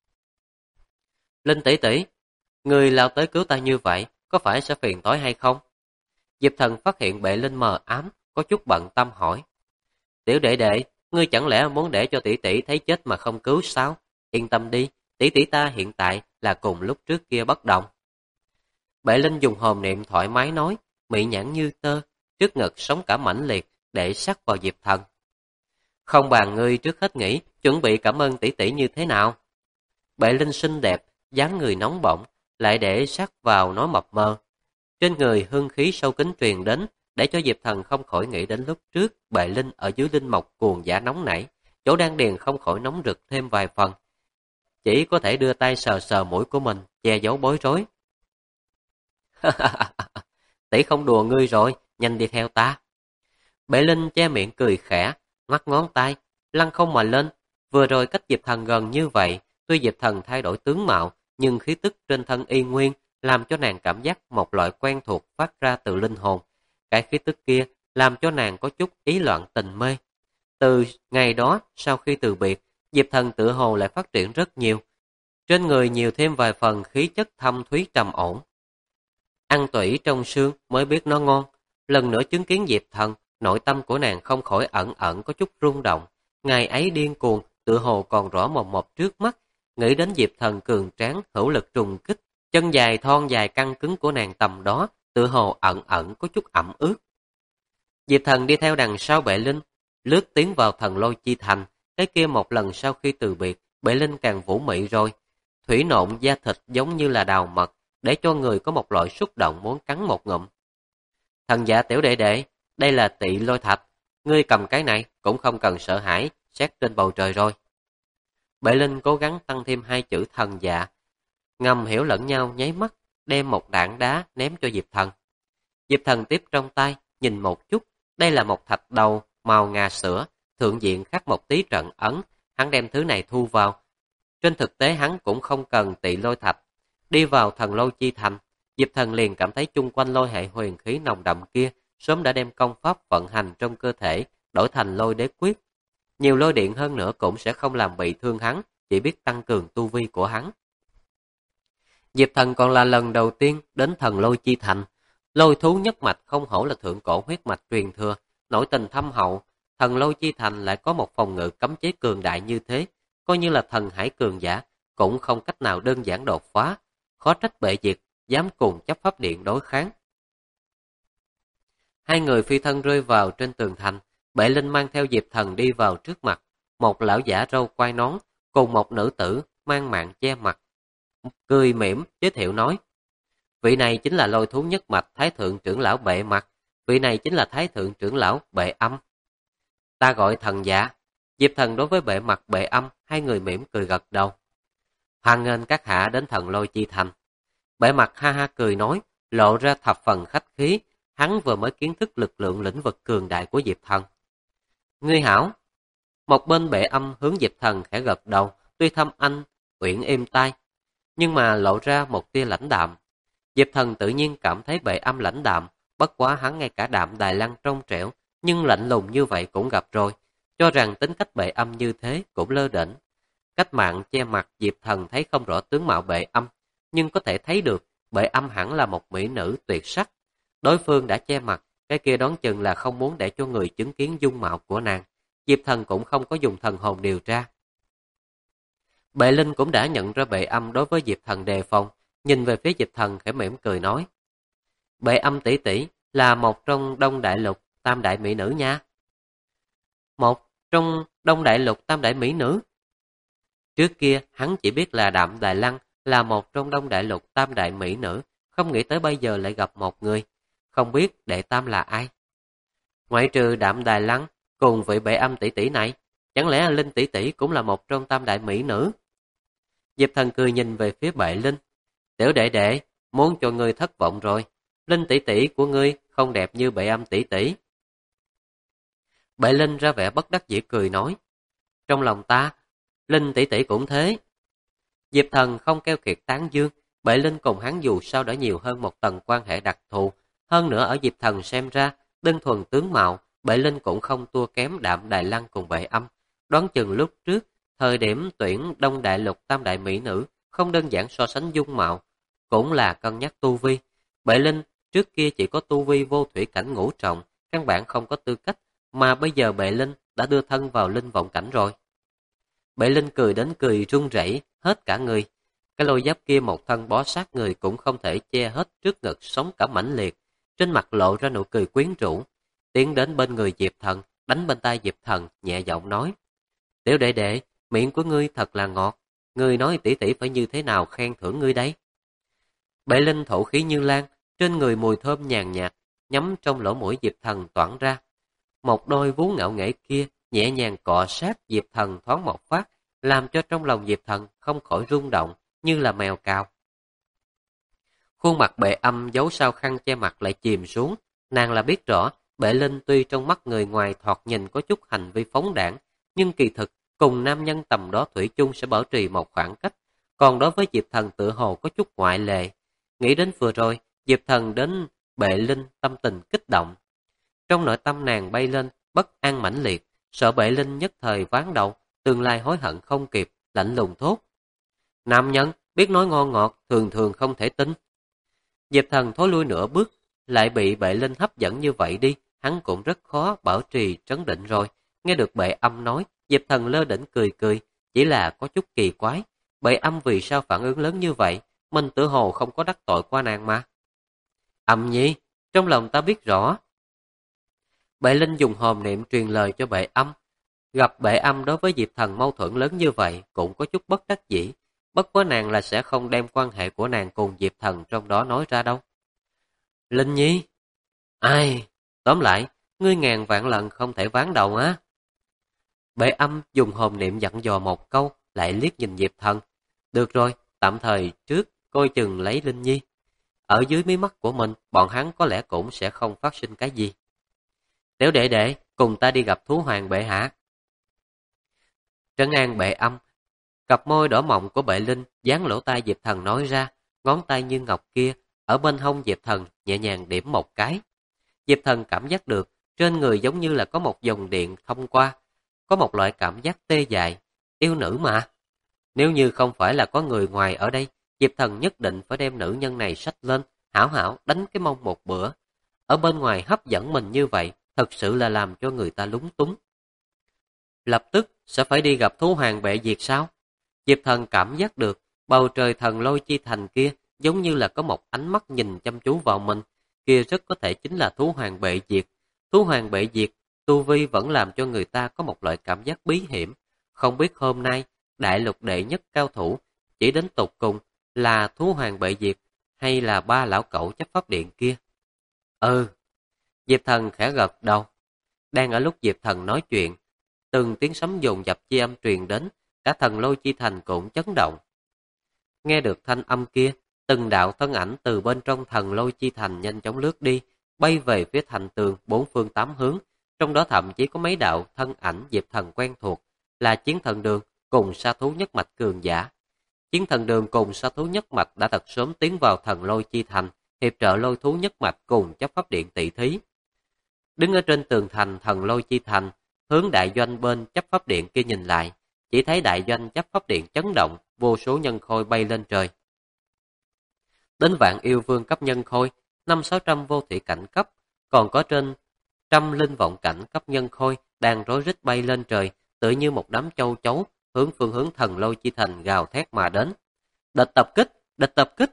Linh tỷ tỷ, người lao tới cứu ta như vậy, có phải sẽ phiền toái hay không? Diệp Thần phát hiện Bệ Linh mờ ám, có chút bận tâm hỏi. Tiểu đệ đệ, ngươi chẳng lẽ muốn để cho tỷ tỷ thấy chết mà không cứu sao? Yên tâm đi, tỷ tỷ ta hiện tại là cùng lúc trước kia bất động. Bệ Linh dùng hồn niệm thoải mái nói, mị nhãn như tơ, trước ngực sống cả mãnh liệt để sát vào Diệp Thần. Không bàn ngươi trước hết nghĩ, chuẩn bị cảm ơn tỷ tỷ như thế nào? Bệ Linh xinh đẹp, dáng người nóng bỏng, lại để sát vào nói mập mờ. Trên người hương khí sâu kín truyền đến, để cho Diệp Thần không khỏi nghĩ đến lúc trước Bệ Linh ở dưới linh mộc cuồng giả nóng nảy, chỗ đan điền không khỏi nóng rực thêm vài phần. Chỉ có thể đưa tay sờ sờ mũi của mình, che giấu bối rối. Tỷ không đùa ngươi rồi, nhanh đi theo ta. Bệ Linh che miệng cười khẽ, ngoắc ngón tay, lăng không mà lên. Vừa rồi cách Diệp Thần gần như vậy, tuy Diệp Thần thay đổi tướng mạo, nhưng khí tức trên thân y nguyên, làm cho nàng cảm giác một loại quen thuộc phát ra từ linh hồn. Cái khí tức kia làm cho nàng có chút ý loạn tình mê. Từ ngày đó, sau khi từ biệt, Diệp Thần tựa hồ lại phát triển rất nhiều. Trên người nhiều thêm vài phần khí chất thâm thúy trầm ổn. Ăn tủy trong xương mới biết nó ngon. Lần nữa chứng kiến Diệp Thần, nội tâm của nàng không khỏi ẩn ẩn có chút rung động. Ngày ấy điên cuồng, tựa hồ còn rõ mồn một trước mắt. Nghĩ đến Diệp Thần cường tráng, hữu lực trùng kích, chân dài thon dài căng cứng của nàng tầm đó, tựa hồ ẩn ẩn có chút ẩm ướt. Diệp Thần đi theo đằng sau Bệ Linh, lướt tiến vào Thần Lôi Chi Thành. Cái kia một lần sau khi từ biệt, Bệ Linh càng vũ mị rồi. Thủy nộn da thịt giống như là đào mật, để cho người có một loại xúc động muốn cắn một ngụm. Thần dạ tiểu đệ đệ, đây là Tị Lôi Thạch. ngươi cầm cái này cũng không cần sợ hãi, xét trên bầu trời rồi. Bệ Linh cố gắng tăng thêm 2 chữ thần dạ, ngầm hiểu lẫn nhau nháy mắt, đem một tảng đá ném cho Diệp Thần. Diệp Thần tiếp trong tay, nhìn một chút, đây là một thạch đầu màu ngà sữa, thượng diện khắc một tí trận ấn, hắn đem thứ này thu vào. Trên thực tế hắn cũng không cần tị lôi thạch. Đi vào thần lôi chi thành, Diệp Thần liền cảm thấy chung quanh lôi hệ huyền khí nồng đậm kia sớm đã đem công pháp vận hành trong cơ thể đổi thành lôi đế quyết. Nhiều lôi điện hơn nữa cũng sẽ không làm bị thương hắn, chỉ biết tăng cường tu vi của hắn. Diệp Thần còn là lần đầu tiên đến thần lôi chi thành. Lôi thú nhất mạch không hổ là thượng cổ huyết mạch truyền thừa, nội tình thâm hậu. Thần lôi chi thành lại có một phòng ngự cấm chế cường đại như thế, coi như là thần hải cường giả, cũng không cách nào đơn giản đột phá. Khó trách Bệ Diệt dám cùng chấp pháp điện đối kháng. Hai người phi thân rơi vào trên tường thành, Bệ Linh mang theo Diệp Thần đi vào trước mặt, một lão giả râu quai nón cùng một nữ tử mang mạng che mặt, cười mỉm giới thiệu nói: vị này chính là lôi thú nhất mạch Thái thượng trưởng lão Bệ Mặt, vị này chính là Thái thượng trưởng lão Bệ Âm. Ta gọi thần dạ. Diệp Thần đối với Bệ Mặt Bệ Âm, hai người mỉm cười gật đầu. Hoan nghênh các hạ đến thần lôi chi thành. Bệ Mặt ha ha cười nói, lộ ra thập phần khách khí, hắn vừa mới kiến thức lực lượng lĩnh vực cường đại của Diệp Thần. Ngươi hảo. Một bên Bệ Âm hướng Diệp Thần khẽ gật đầu, tuy thâm anh uyển êm tai, nhưng mà lộ ra một tia lãnh đạm. Diệp Thần tự nhiên cảm thấy Bệ Âm lãnh đạm, bất quá hắn ngay cả đạm Đài Lăng trong trẻo, nhưng lạnh lùng như vậy cũng gặp rồi, cho rằng tính cách Bệ Âm như thế cũng lơ đễnh. Cách mạng che mặt, Diệp Thần thấy không rõ tướng mạo Bệ Âm, nhưng có thể thấy được Bệ Âm hẳn là một mỹ nữ tuyệt sắc. Đối phương đã che mặt, cái kia đoán chừng là không muốn để cho người chứng kiến dung mạo của nàng. Diệp Thần cũng không có dùng thần hồn điều tra. Bệ Linh cũng đã nhận ra Bệ Âm đối với Diệp Thần đề phòng, nhìn về phía Diệp Thần khẽ mỉm cười nói: Bệ Âm tỷ tỷ là một trong Đông Đại Lục tam đại mỹ nữ nha. Một trong Đông Đại Lục tam đại mỹ nữ? Trước kia hắn chỉ biết là Đạm Đài Lăng là một trong Đông Đại Lục tam đại mỹ nữ, không nghĩ tới bây giờ lại gặp một người. Không biết đệ tam là ai? Ngoại trừ Đạm Đài Lăng cùng vị Bệ Âm tỷ tỷ này, chẳng lẽ Linh tỷ tỷ cũng là một trong tam đại mỹ nữ? Diệp Thần cười nhìn về phía Bệ Linh. Tiểu đệ đệ, muốn cho ngươi thất vọng rồi. Linh tỷ tỷ của ngươi không đẹp như Bệ Âm tỷ tỷ. Bệ Linh ra vẻ bất đắc dĩ cười nói: trong lòng ta, Linh tỷ tỷ cũng thế. Diệp Thần không keo kiệt tán dương, Bệ Linh cùng hắn dù sao đã nhiều hơn một tầng quan hệ đặc thù. Hơn nữa ở Diệp Thần xem ra, đơn thuần tướng mạo, Bệ Linh cũng không thua kém Đạm Đài Lăng cùng Bệ Âm. Đoán chừng lúc trước, thời điểm tuyển Đông Đại Lục tam đại mỹ nữ, không đơn giản so sánh dung mạo, cũng là cân nhắc tu vi. Bệ Linh trước kia chỉ có tu vi vô thủy cảnh ngũ trọng, căn bản không có tư cách, mà bây giờ Bệ Linh đã đưa thân vào linh vọng cảnh rồi. Bệ Linh cười đến cười run rẩy hết cả người. Cái lôi giáp kia một thân bó sát người cũng không thể che hết trước ngực sống cả mãnh liệt, trên mặt lộ ra nụ cười quyến rũ, tiến đến bên người Diệp Thần, đánh bên tai Diệp Thần, nhẹ giọng nói: Tiểu đệ đệ, miệng của ngươi thật là ngọt, ngươi nói tỷ tỷ phải như thế nào khen thưởng ngươi đấy? Bệ Linh thổ khí như lan, trên người mùi thơm nhàn nhạt, nhắm trong lỗ mũi Diệp Thần toản ra. Một đôi vú ngạo nghễ kia nhẹ nhàng cọ sát Diệp Thần thoáng một phát, làm cho trong lòng Diệp Thần không khỏi rung động, như là mèo cào. Khuôn mặt Bệ Âm giấu sau khăn che mặt lại chìm xuống, nàng là biết rõ, Bệ Linh tuy trong mắt người ngoài thoạt nhìn có chút hành vi phóng đãng, nhưng kỳ thực cùng nam nhân tầm đó thủy chung sẽ bảo trì một khoảng cách, còn đối với Diệp Thần tựa hồ có chút ngoại lệ. Nghĩ đến vừa rồi, Diệp Thần đến Bệ Linh tâm tình kích động. Trong nội tâm nàng bay lên, bất an mãnh liệt, sợ Bệ Linh nhất thời ván đầu, tương lai hối hận không kịp, lạnh lùng thốt: Nam nhân, biết nói ngon ngọt, thường thường không thể tin. Diệp Thần thối lui nửa bước, lại bị Bệ Linh hấp dẫn như vậy đi, hắn cũng rất khó bảo trì trấn định rồi. Nghe được Bệ Âm nói, Diệp Thần lơ đễnh cười cười, chỉ là có chút kỳ quái. Bệ Âm vì sao phản ứng lớn như vậy, mình tự hồ không có đắc tội qua nàng mà. Âm nhi, trong lòng ta biết rõ. Bệ Linh dùng hồn niệm truyền lời cho Bệ Âm. Gặp Bệ Âm đối với Diệp Thần mâu thuẫn lớn như vậy cũng có chút bất đắc dĩ. Bất quá nàng là sẽ không đem quan hệ của nàng cùng Diệp Thần trong đó nói ra đâu. Linh nhi. Ai? Tóm lại, ngươi ngàn vạn lần không thể ván đầu á. Bệ Âm dùng hồn niệm dặn dò một câu, lại liếc nhìn Diệp Thần. Được rồi, tạm thời trước, coi chừng lấy Linh Nhi. Ở dưới mí mắt của mình, bọn hắn có lẽ cũng sẽ không phát sinh cái gì. Tiểu đệ đệ, cùng ta đi gặp thú hoàng bệ hạ. Trấn an Bệ Âm, cặp môi đỏ mọng của Bệ Linh dán lỗ tai Diệp Thần nói ra, ngón tay như ngọc kia ở bên hông Diệp Thần nhẹ nhàng điểm một cái. Diệp Thần cảm giác được trên người giống như là có một dòng điện thông qua, có một loại cảm giác tê dại, yêu nữ mà. Nếu như không phải là có người ngoài ở đây, Diệp Thần nhất định phải đem nữ nhân này xách lên, hảo hảo đánh cái mông một bữa. Ở bên ngoài hấp dẫn mình như vậy, thật sự là làm cho người ta lúng túng. Lập tức sẽ phải đi gặp thú hoàng bệ diệt sao? Diệp Thần cảm giác được bầu trời thần lôi chi thành kia giống như là có một ánh mắt nhìn chăm chú vào mình, kia rất có thể chính là thú hoàng bệ diệt. Thú hoàng bệ diệt, tu vi vẫn làm cho người ta có một loại cảm giác bí hiểm. Không biết hôm nay, đại lục đệ nhất cao thủ, chỉ đến tột cùng là thú hoàng bệ diệt hay là ba lão cẩu chấp pháp điện kia. Ừ, Diệp Thần khẽ gật đầu. Đang ở lúc Diệp Thần nói chuyện, từng tiếng sấm dồn dập chi âm truyền đến, cả thần lôi chi thành cũng chấn động. Nghe được thanh âm kia, từng đạo thân ảnh từ bên trong thần lôi chi thành nhanh chóng lướt đi, bay về phía thành tường bốn phương tám hướng, trong đó thậm chí có mấy đạo thân ảnh Diệp Thần quen thuộc, là Chiến Thần Đường cùng sa thú nhất mạch cường giả. Chiến Thần Đường cùng sa thú nhất mạch đã thật sớm tiến vào thần lôi chi thành, hiệp trợ lôi thú nhất mạch cùng chấp pháp điện tỷ thí. Đứng ở trên tường thành thần lôi chi thành, hướng đại doanh bên chấp pháp điện kia nhìn lại, chỉ thấy đại doanh chấp pháp điện chấn động, vô số nhân khôi bay lên trời. Đến vạn yêu vương cấp nhân khôi, 500-600 vô thủy cảnh cấp, còn có trên trăm linh vọng cảnh cấp nhân khôi đang rối rít bay lên trời, tựa như một đám châu chấu, hướng phương hướng thần lôi chi thành gào thét mà đến. Địch tập kích, địch tập kích.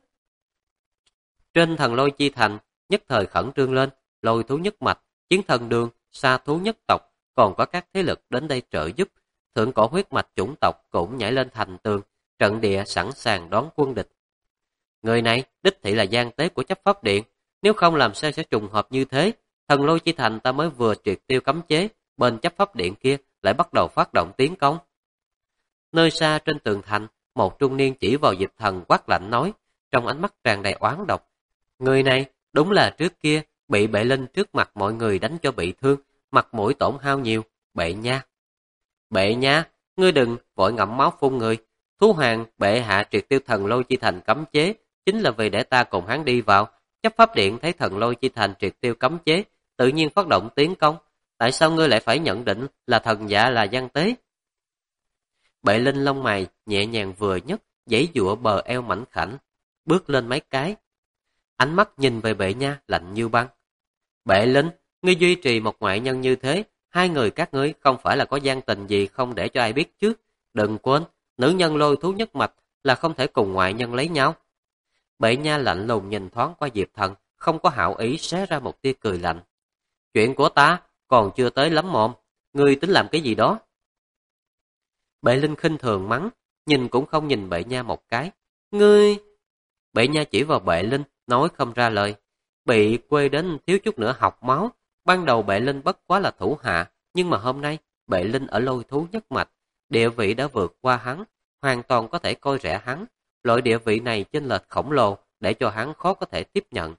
Trên thần lôi chi thành, nhất thời khẩn trương lên, lôi thú nhất mạch, chiến thần đường, sa thú nhất tộc, còn có các thế lực đến đây trợ giúp. Thượng cổ huyết mạch chủng tộc cũng nhảy lên thành tường, trận địa sẵn sàng đón quân địch. Người này đích thị là gian tế của chấp pháp điện, nếu không làm sao sẽ trùng hợp như thế. Thần lôi chi thành ta mới vừa triệt tiêu cấm chế, bên chấp pháp điện kia lại bắt đầu phát động tiến công. Nơi xa trên tường thành, một trung niên chỉ vào Diệp Thần quát lạnh nói, trong ánh mắt tràn đầy oán độc. Người này đúng là trước kia bị Bệ Linh trước mặt mọi người đánh cho bị thương, mặt mũi tổn hao nhiều, Bệ nha. Bệ nha, ngươi đừng vội ngậm máu phun người. Thú hoàng bệ hạ triệt tiêu thần lôi chi thành cấm chế, chính là vì để ta cùng hắn đi vào. Chấp pháp điện thấy thần lôi chi thành triệt tiêu cấm chế, tự nhiên phát động tiến công. Tại sao ngươi lại phải nhận định là thần giả là gian tế? Bệ Linh lông mày nhẹ nhàng vừa nhấc, giãy giụa bờ eo mảnh khảnh, bước lên mấy cái. Ánh mắt nhìn về Bệ nha lạnh như băng. Bệ Linh, ngươi duy trì một ngoại nhân như thế, hai người các ngươi không phải là có gian tình gì không để cho ai biết chứ? Đừng quên, nữ nhân lôi thú nhất mạch là không thể cùng ngoại nhân lấy nhau. Bệ nha lạnh lùng nhìn thoáng qua Diệp Thần, không có hảo ý xé ra một tia cười lạnh. Chuyện của ta còn chưa tới lắm mồm, ngươi tính làm cái gì đó? Bệ Linh khinh thường mắng, nhìn cũng không nhìn Bệ nha một cái. Ngươi... Bệ nha chỉ vào Bệ Linh, nói không ra lời. Bị quê đến thiếu chút nữa học máu. Ban đầu Bệ Linh bất quá là thủ hạ, nhưng mà hôm nay Bệ Linh ở lôi thú nhất mạch, địa vị đã vượt qua hắn, hoàn toàn có thể coi rẻ hắn. Loại địa vị này chênh lệch khổng lồ để cho hắn khó có thể tiếp nhận.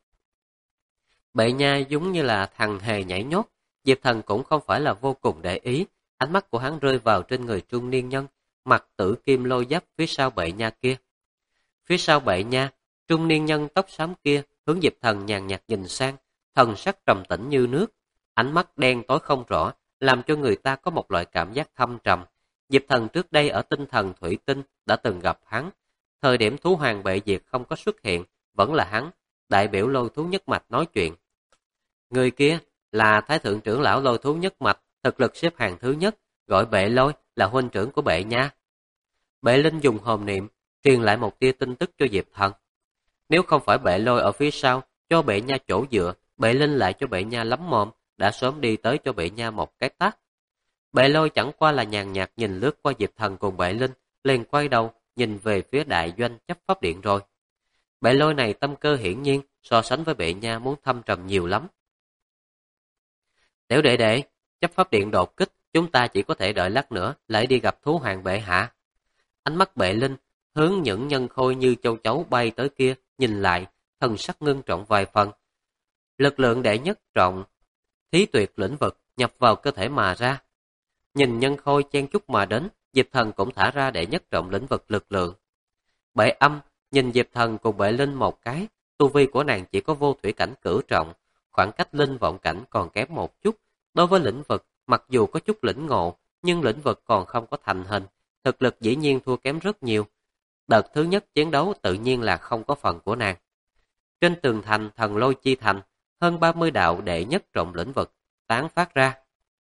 Bệ nha giống như là thằng hề nhảy nhót, Diệp Thần cũng không phải là vô cùng để ý, ánh mắt của hắn rơi vào trên người trung niên nhân, mặc tử kim lôi giáp phía sau Bệ nha kia. Phía sau Bệ nha, trung niên nhân tóc xám kia hướng Diệp Thần nhàn nhạt nhìn sang, thần sắc trầm tĩnh như nước, ánh mắt đen tối không rõ, làm cho người ta có một loại cảm giác thâm trầm. Diệp Thần trước đây ở tinh thần thủy tinh đã từng gặp hắn, thời điểm thú hoàng bệ diệt không có xuất hiện, vẫn là hắn, đại biểu lôi thú nhất mạch nói chuyện. Người kia là thái thượng trưởng lão lôi thú nhất mạch, thực lực xếp hàng thứ nhất, gọi Bệ Lôi là huynh trưởng của Bệ nha. Bệ Linh dùng hồn niệm truyền lại một tia tin tức cho Diệp Thần. Nếu không phải Bệ Lôi ở phía sau cho Bệ nha chỗ dựa, Bệ Linh lại cho Bệ nha lắm mồm, đã sớm đi tới cho Bệ nha một cái tát. Bệ Lôi chẳng qua là nhàn nhạt nhìn lướt qua Diệp Thần cùng Bệ Linh, liền quay đầu nhìn về phía đại doanh chấp pháp điện rồi. Bệ Lôi này tâm cơ hiển nhiên so sánh với Bệ nha muốn thâm trầm nhiều lắm. Tiểu đệ đệ, chấp pháp điện đột kích, chúng ta chỉ có thể đợi lát nữa lại đi gặp thú hoàng bệ hạ. Ánh mắt Bệ Linh hướng những nhân khôi như châu chấu bay tới kia, nhìn lại, thần sắc ngưng trọng vài phần. Lực lượng đệ nhất trọng, thí tuyệt lĩnh vực nhập vào cơ thể mà ra. Nhìn nhân khôi chen chúc mà đến, Diệp Thần cũng thả ra đệ nhất trọng lĩnh vực lực lượng. Bệ Âm nhìn Diệp Thần cùng Bệ Linh một cái, tu vi của nàng chỉ có vô thủy cảnh cửu trọng, khoảng cách linh vọng cảnh còn kém một chút. Đối với lĩnh vực, mặc dù có chút lĩnh ngộ, nhưng lĩnh vực còn không có thành hình, thực lực dĩ nhiên thua kém rất nhiều. Đợt thứ nhất chiến đấu tự nhiên là không có phần của nàng. Trên tường thành Thần Lôi Chi Thành, hơn 30 đạo đệ nhất trọng lĩnh vực tán phát ra.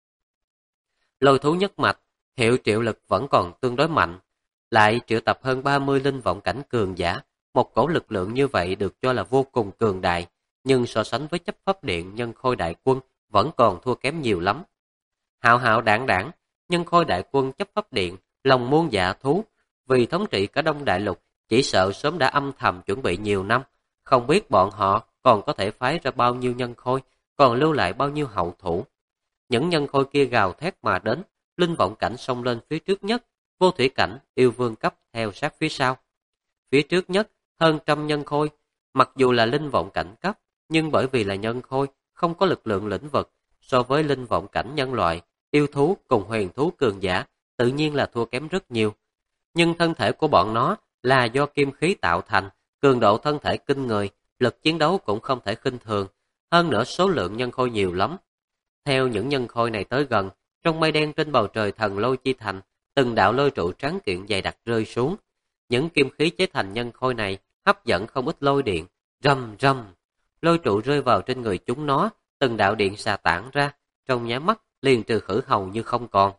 Lôi thú nhất mạch, hiệu triệu lực vẫn còn tương đối mạnh, lại triệu tập hơn 30 linh vọng cảnh cường giả. Một cổ lực lượng như vậy được cho là vô cùng cường đại, nhưng so sánh với chấp pháp điện nhân khôi đại quân vẫn còn thua kém nhiều lắm. Hạo hạo đảng đảng, nhân khôi đại quân chấp pháp điện, lòng muôn dạ thú, vì thống trị cả Đông Đại Lục, chỉ sợ sớm đã âm thầm chuẩn bị nhiều năm, không biết bọn họ còn có thể phái ra bao nhiêu nhân khôi, còn lưu lại bao nhiêu hậu thủ. Những nhân khôi kia gào thét mà đến, linh vọng cảnh xông lên phía trước nhất, vô thủy cảnh, yêu vương cấp theo sát phía sau. Phía trước nhất, hơn trăm nhân khôi, mặc dù là linh vọng cảnh cấp, nhưng bởi vì là nhân khôi, không có lực lượng lĩnh vực, so với linh vọng cảnh nhân loại, yêu thú cùng huyền thú cường giả, tự nhiên là thua kém rất nhiều. Nhưng thân thể của bọn nó là do kim khí tạo thành, cường độ thân thể kinh người, lực chiến đấu cũng không thể khinh thường, hơn nữa số lượng nhân khôi nhiều lắm. Theo những nhân khôi này tới gần, trong mây đen trên bầu trời Thần Lôi Chi Thành, từng đạo lôi trụ trắng kiện dày đặc rơi xuống. Những kim khí chế thành nhân khôi này hấp dẫn không ít lôi điện, rầm rầm. Lôi trụ rơi vào trên người chúng nó, từng đạo điện xà tản ra, trong nháy mắt liền trừ khử hầu như không còn.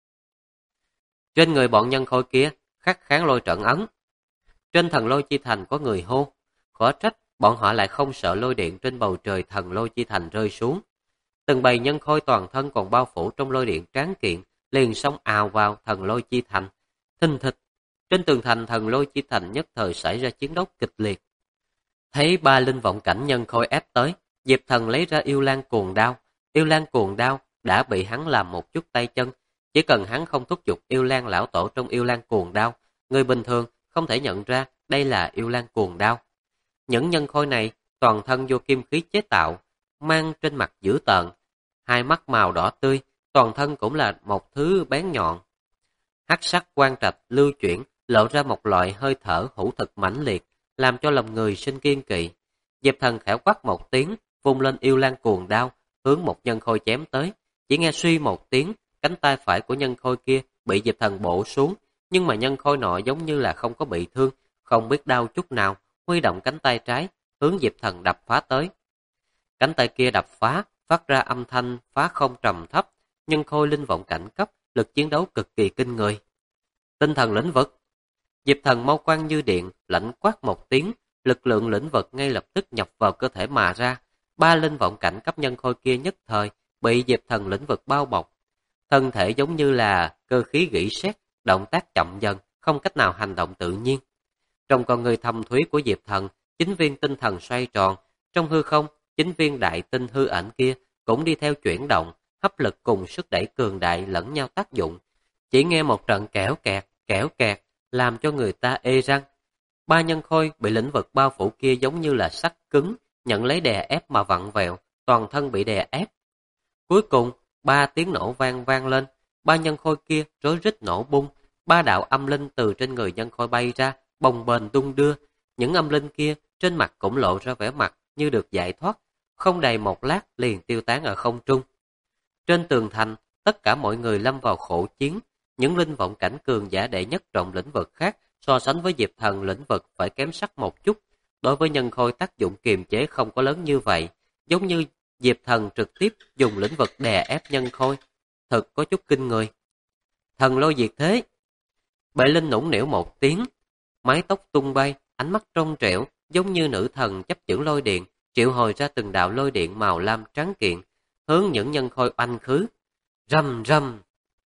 Trên người bọn nhân khôi kia khắc kháng lôi trận ấn. Trên Thần Lôi Chi Thành có người hô, khó trách bọn họ lại không sợ lôi điện trên bầu trời Thần Lôi Chi Thành rơi xuống. Từng bầy nhân khôi toàn thân còn bao phủ trong lôi điện tráng kiện, liền xông ào vào Thần Lôi Chi Thành. Thình thịch, trên tường thành Thần Lôi Chi Thành nhất thời xảy ra chiến đấu kịch liệt. Thấy ba linh vọng cảnh nhân khôi ép tới, Diệp Thần lấy ra yêu lan cuồng đao. Yêu lan cuồng đao đã bị hắn làm một chút tay chân, chỉ cần hắn không thúc giục yêu lan lão tổ trong yêu lan cuồng đao, người bình thường không thể nhận ra đây là yêu lan cuồng đao. Những nhân khôi này toàn thân do kim khí chế tạo, mang trên mặt dữ tợn, hai mắt màu đỏ tươi, toàn thân cũng là một thứ bén nhọn. Hắc sắc quang trạch lưu chuyển, lộ ra một loại hơi thở hữu thực mãnh liệt, làm cho lòng người sinh kiên kỵ. Diệp Thần khẽ quát một tiếng, vung lên yêu lan cuồng đao, hướng một nhân khôi chém tới. Chỉ nghe suy một tiếng, cánh tay phải của nhân khôi kia bị Diệp Thần bổ xuống, nhưng mà nhân khôi nọ giống như là không có bị thương, không biết đau chút nào, huy động cánh tay trái, hướng Diệp Thần đập phá tới. Cánh tay kia đập phá, phát ra âm thanh phá không trầm thấp, nhân khôi linh vọng cảnh cấp, lực chiến đấu cực kỳ kinh người. Tinh thần lĩnh vực. Diệp Thần mau quang như điện, lạnh quát một tiếng, lực lượng lĩnh vực ngay lập tức nhập vào cơ thể mà ra. Ba linh vọng cảnh cấp nhân khôi kia nhất thời bị Diệp Thần lĩnh vực bao bọc. Thân thể giống như là cơ khí gỉ sét, động tác chậm dần, không cách nào hành động tự nhiên. Trong con người thâm thúy của Diệp Thần, 9 viên tinh thần xoay tròn, trong hư không, 9 viên đại tinh hư ảnh kia cũng đi theo chuyển động, hấp lực cùng sức đẩy cường đại lẫn nhau tác dụng. Chỉ nghe một trận kẽo kẹt, làm cho người ta ê răng. Ba nhân khôi bị lĩnh vực bao phủ kia giống như là sắt cứng, nhận lấy đè ép mà vặn vẹo, toàn thân bị đè ép. Cuối cùng, ba tiếng nổ vang lên, ba nhân khôi kia rối rít nổ bung, ba đạo âm linh từ trên người nhân khôi bay ra, bồng bềnh đung đưa. Những âm linh kia trên mặt cũng lộ ra vẻ mặt như được giải thoát, không đầy một lát liền tiêu tán ở không trung. Trên tường thành, tất cả mọi người lâm vào khổ chiến, những linh vọng cảnh cường giả đệ nhất trọng lĩnh vực khác so sánh với Diệp Thần lĩnh vực phải kém sắc một chút. Đối với nhân khôi tác dụng kiềm chế không có lớn như vậy, giống như Diệp Thần trực tiếp dùng lĩnh vực đè ép nhân khôi, thật có chút kinh người. Thần lôi diệt thế. Bệ Linh nũng nịu một tiếng, mái tóc tung bay, ánh mắt trong trẻo, giống như nữ thần chấp chưởng lôi điện, triệu hồi ra từng đạo lôi điện màu lam trắng kiện, hướng những nhân khôi oanh khứ. Rầm rầm.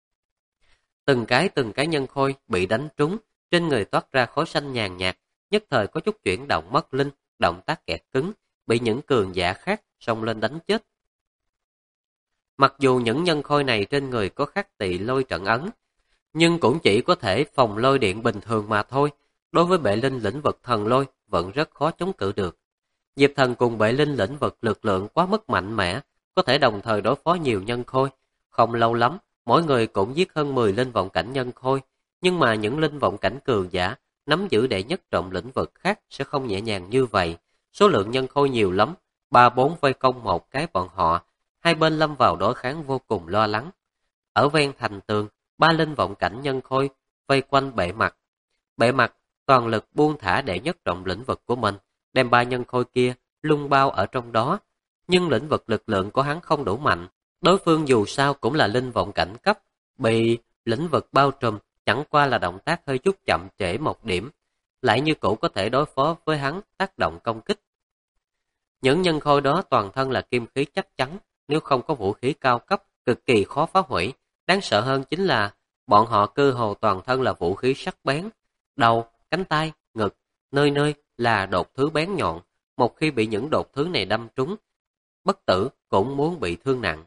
Từng cái nhân khôi bị đánh trúng, trên người toát ra khói xanh nhàn nhạt, nhất thời có chút chuyển động mất linh, động tác kẹt cứng, bị những cường giả khác xông lên đánh chết. Mặc dù những nhân khôi này trên người có khắc tỵ lôi trận ấn, nhưng cũng chỉ có thể phòng lôi điện bình thường mà thôi. Đối với bệ linh lĩnh vực thần lôi vẫn rất khó chống cự được. Diệp Thần cùng bệ linh lĩnh vực lực lượng quá mức mạnh mẽ, có thể đồng thời đối phó nhiều nhân khôi. Không lâu lắm, mỗi người cũng giết hơn 10 linh vọng cảnh nhân khôi, nhưng mà những linh vọng cảnh cường giả nắm giữ đệ nhất trọng lĩnh vực khác sẽ không nhẹ nhàng như vậy. Số lượng nhân khôi nhiều lắm, 3-4 vây công một cái bọn họ, hai bên lâm vào đối kháng vô cùng lo lắng. Ở ven thành tường, 3 linh vọng cảnh nhân khôi vây quanh bệ mặt. Bệ mặt toàn lực buông thả đệ nhất trọng lĩnh vực của mình, đem 3 nhân khôi kia lung bao ở trong đó. Nhưng lĩnh vực lực lượng của hắn không đủ mạnh, đối phương dù sao cũng là linh vọng cảnh cấp, bị lĩnh vực bao trùm chẳng qua là động tác hơi chút chậm trễ một điểm, lại như cũ có thể đối phó với hắn tác động công kích. Những nhân khôi đó toàn thân là kim khí chắc chắn, nếu không có vũ khí cao cấp, cực kỳ khó phá hủy. Đáng sợ hơn chính là bọn họ cơ hồ toàn thân là vũ khí sắc bén, đầu, cánh tay, ngực, nơi nơi là đột thứ bén nhọn. Một khi bị những đột thứ này đâm trúng, bất tử cũng muốn bị thương nặng.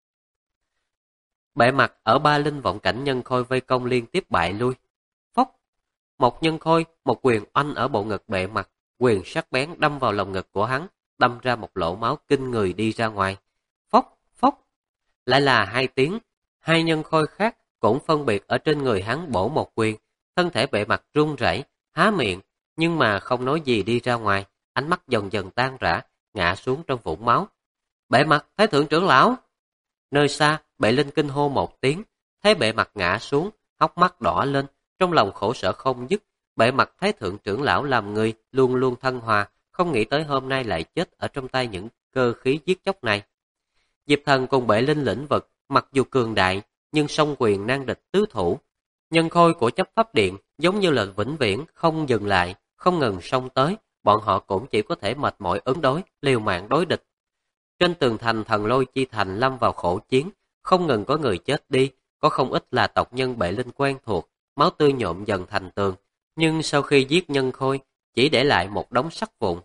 Bệ mặt ở 3 linh vọng cảnh nhân khôi vây công liên tiếp bại lui. Phốc! Một nhân khôi, một quyền oanh ở bộ ngực bệ mặt, quyền sắc bén đâm vào lồng ngực của hắn, đâm ra một lỗ máu kinh người đi ra ngoài. Phốc! Phốc! Lại là 2 tiếng, 2 nhân khôi khác cũng phân biệt ở trên người hắn bổ một quyền, thân thể bệ mặt run rẩy, há miệng, nhưng mà không nói gì đi ra ngoài, ánh mắt dần dần tan rã, ngã xuống trong vũng máu. Bệ mặt, Thái thượng trưởng lão! Nơi xa, bệ linh kinh hô một tiếng, thấy bệ mặt ngã xuống, hốc mắt đỏ lên, trong lòng khổ sở không dứt. Bệ mặt Thái thượng trưởng lão làm người luôn luôn thân hòa, không nghĩ tới hôm nay lại chết ở trong tay những cơ khí giết chóc này. Diệp Thần cùng bệ linh lĩnh vực, mặc dù cường đại, nhưng song quyền nan địch tứ thủ. Nhân khôi của chấp pháp điện giống như là vĩnh viễn không dừng lại, không ngừng xông tới, bọn họ cũng chỉ có thể mệt mỏi ứng đối, liều mạng đối địch. Trên tường thành thần lôi chi thành lâm vào khổ chiến, không ngừng có người chết đi, có không ít là tộc nhân bệ linh quen thuộc, máu tươi nhộn dần thành tường, nhưng sau khi giết nhân khôi, chỉ để lại một đống sắt vụn.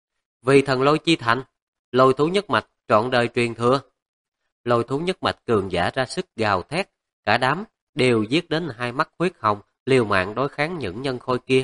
Vì thần lôi chi thành, lôi thú nhất mạch trọn đời truyền thừa. Lôi thú nhất mạch cường giả ra sức gào thét, cả đám đều giết đến hai mắt huyết hồng, liều mạng đối kháng những nhân khôi kia.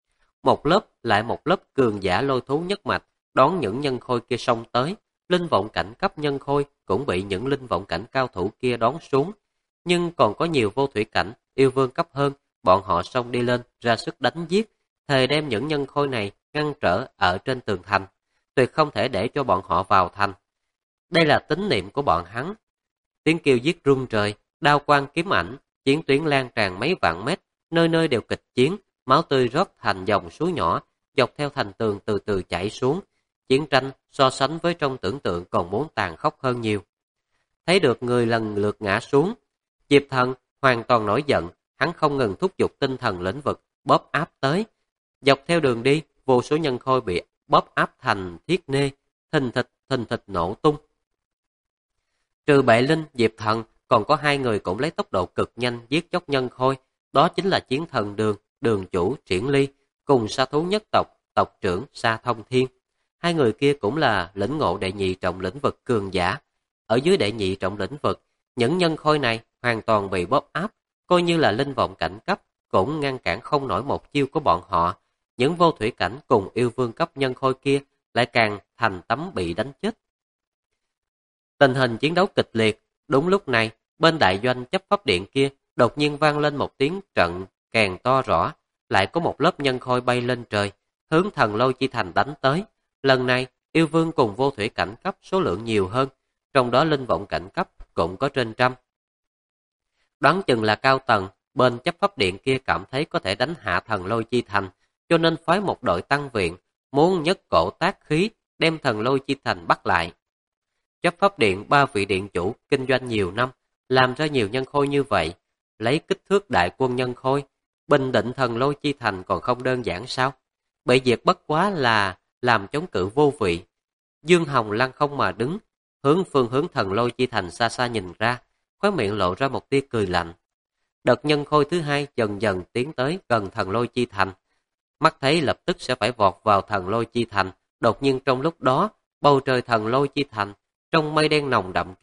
Một lớp lại một lớp cường giả lôi thú nhất mạch đón những nhân khôi kia xông tới, linh vọng cảnh cấp nhân khôi cũng bị những linh vọng cảnh cao thủ kia đón xuống, nhưng còn có nhiều vô thủy cảnh, yêu vương cấp hơn, bọn họ xông đi lên ra sức đánh giết, thề đem những nhân khôi này ngăn trở ở trên tường thành, tuyệt không thể để cho bọn họ vào thành. Đây là tín niệm của bọn hắn. Tiếng kêu giết rung trời, đao quang kiếm ảnh, chiến tuyến lan tràn mấy vạn mét, nơi nơi đều kịch chiến, máu tươi rót thành dòng suối nhỏ, dọc theo thành tường từ từ chảy xuống. Chiến tranh so sánh với trong tưởng tượng còn muốn tàn khốc hơn nhiều. Thấy được người lần lượt ngã xuống, Diệp Thần hoàn toàn nổi giận, hắn không ngừng thúc giục tinh thần lĩnh vực, bóp áp tới. Dọc theo đường đi, vô số nhân khôi bị bóp áp thành thiết nê, thình thịch nổ tung. Trừ Bệ Linh, Diệp Thần, còn có 2 người cũng lấy tốc độ cực nhanh giết chóc nhân khôi, đó chính là chiến thần Đường, Đường chủ Triển Ly, cùng sa thú nhất tộc, tộc trưởng Sa Thông Thiên. 2 người kia cũng là lĩnh ngộ đệ nhị trọng lĩnh vực cường giả. Ở dưới đệ nhị trọng lĩnh vực, những nhân khôi này hoàn toàn bị bóp áp, coi như là linh vọng cảnh cấp, cũng ngăn cản không nổi một chiêu của bọn họ. Những vô thủy cảnh cùng yêu vương cấp nhân khôi kia lại càng thành tấm bị đánh chết. Tình hình chiến đấu kịch liệt, đúng lúc này, bên đại doanh chấp pháp điện kia đột nhiên vang lên một tiếng trận càng to rõ, lại có một lớp nhân khôi bay lên trời, hướng thần lôi chi thành đánh tới. Lần này, yêu vương cùng vô thủy cảnh cấp số lượng nhiều hơn, trong đó linh vọng cảnh cấp cũng có trên 100. Đoán chừng là cao tầng, bên chấp pháp điện kia cảm thấy có thể đánh hạ thần lôi chi thành, cho nên phái một đội tăng viện, muốn nhất cổ tác khí, đem thần lôi chi thành bắt lại. Chấp pháp điện 3 vị điện chủ kinh doanh nhiều năm, làm ra nhiều nhân khôi như vậy, lấy kích thước đại quân nhân khôi, bình định thần lôi chi thành còn không đơn giản sao? Bị diệt bất quá là làm chống cự vô vị. Dương Hồng lăng không mà đứng, phương hướng thần lôi chi thành xa xa nhìn ra, khóe miệng lộ ra một tia cười lạnh. Đợt nhân khôi thứ 2 dần dần tiến tới gần thần lôi chi thành. Mắt thấy lập tức sẽ phải vọt vào thần lôi chi thành, đột nhiên trong lúc đó, bầu trời thần lôi chi thành, trong mây đen nồng đậm kia,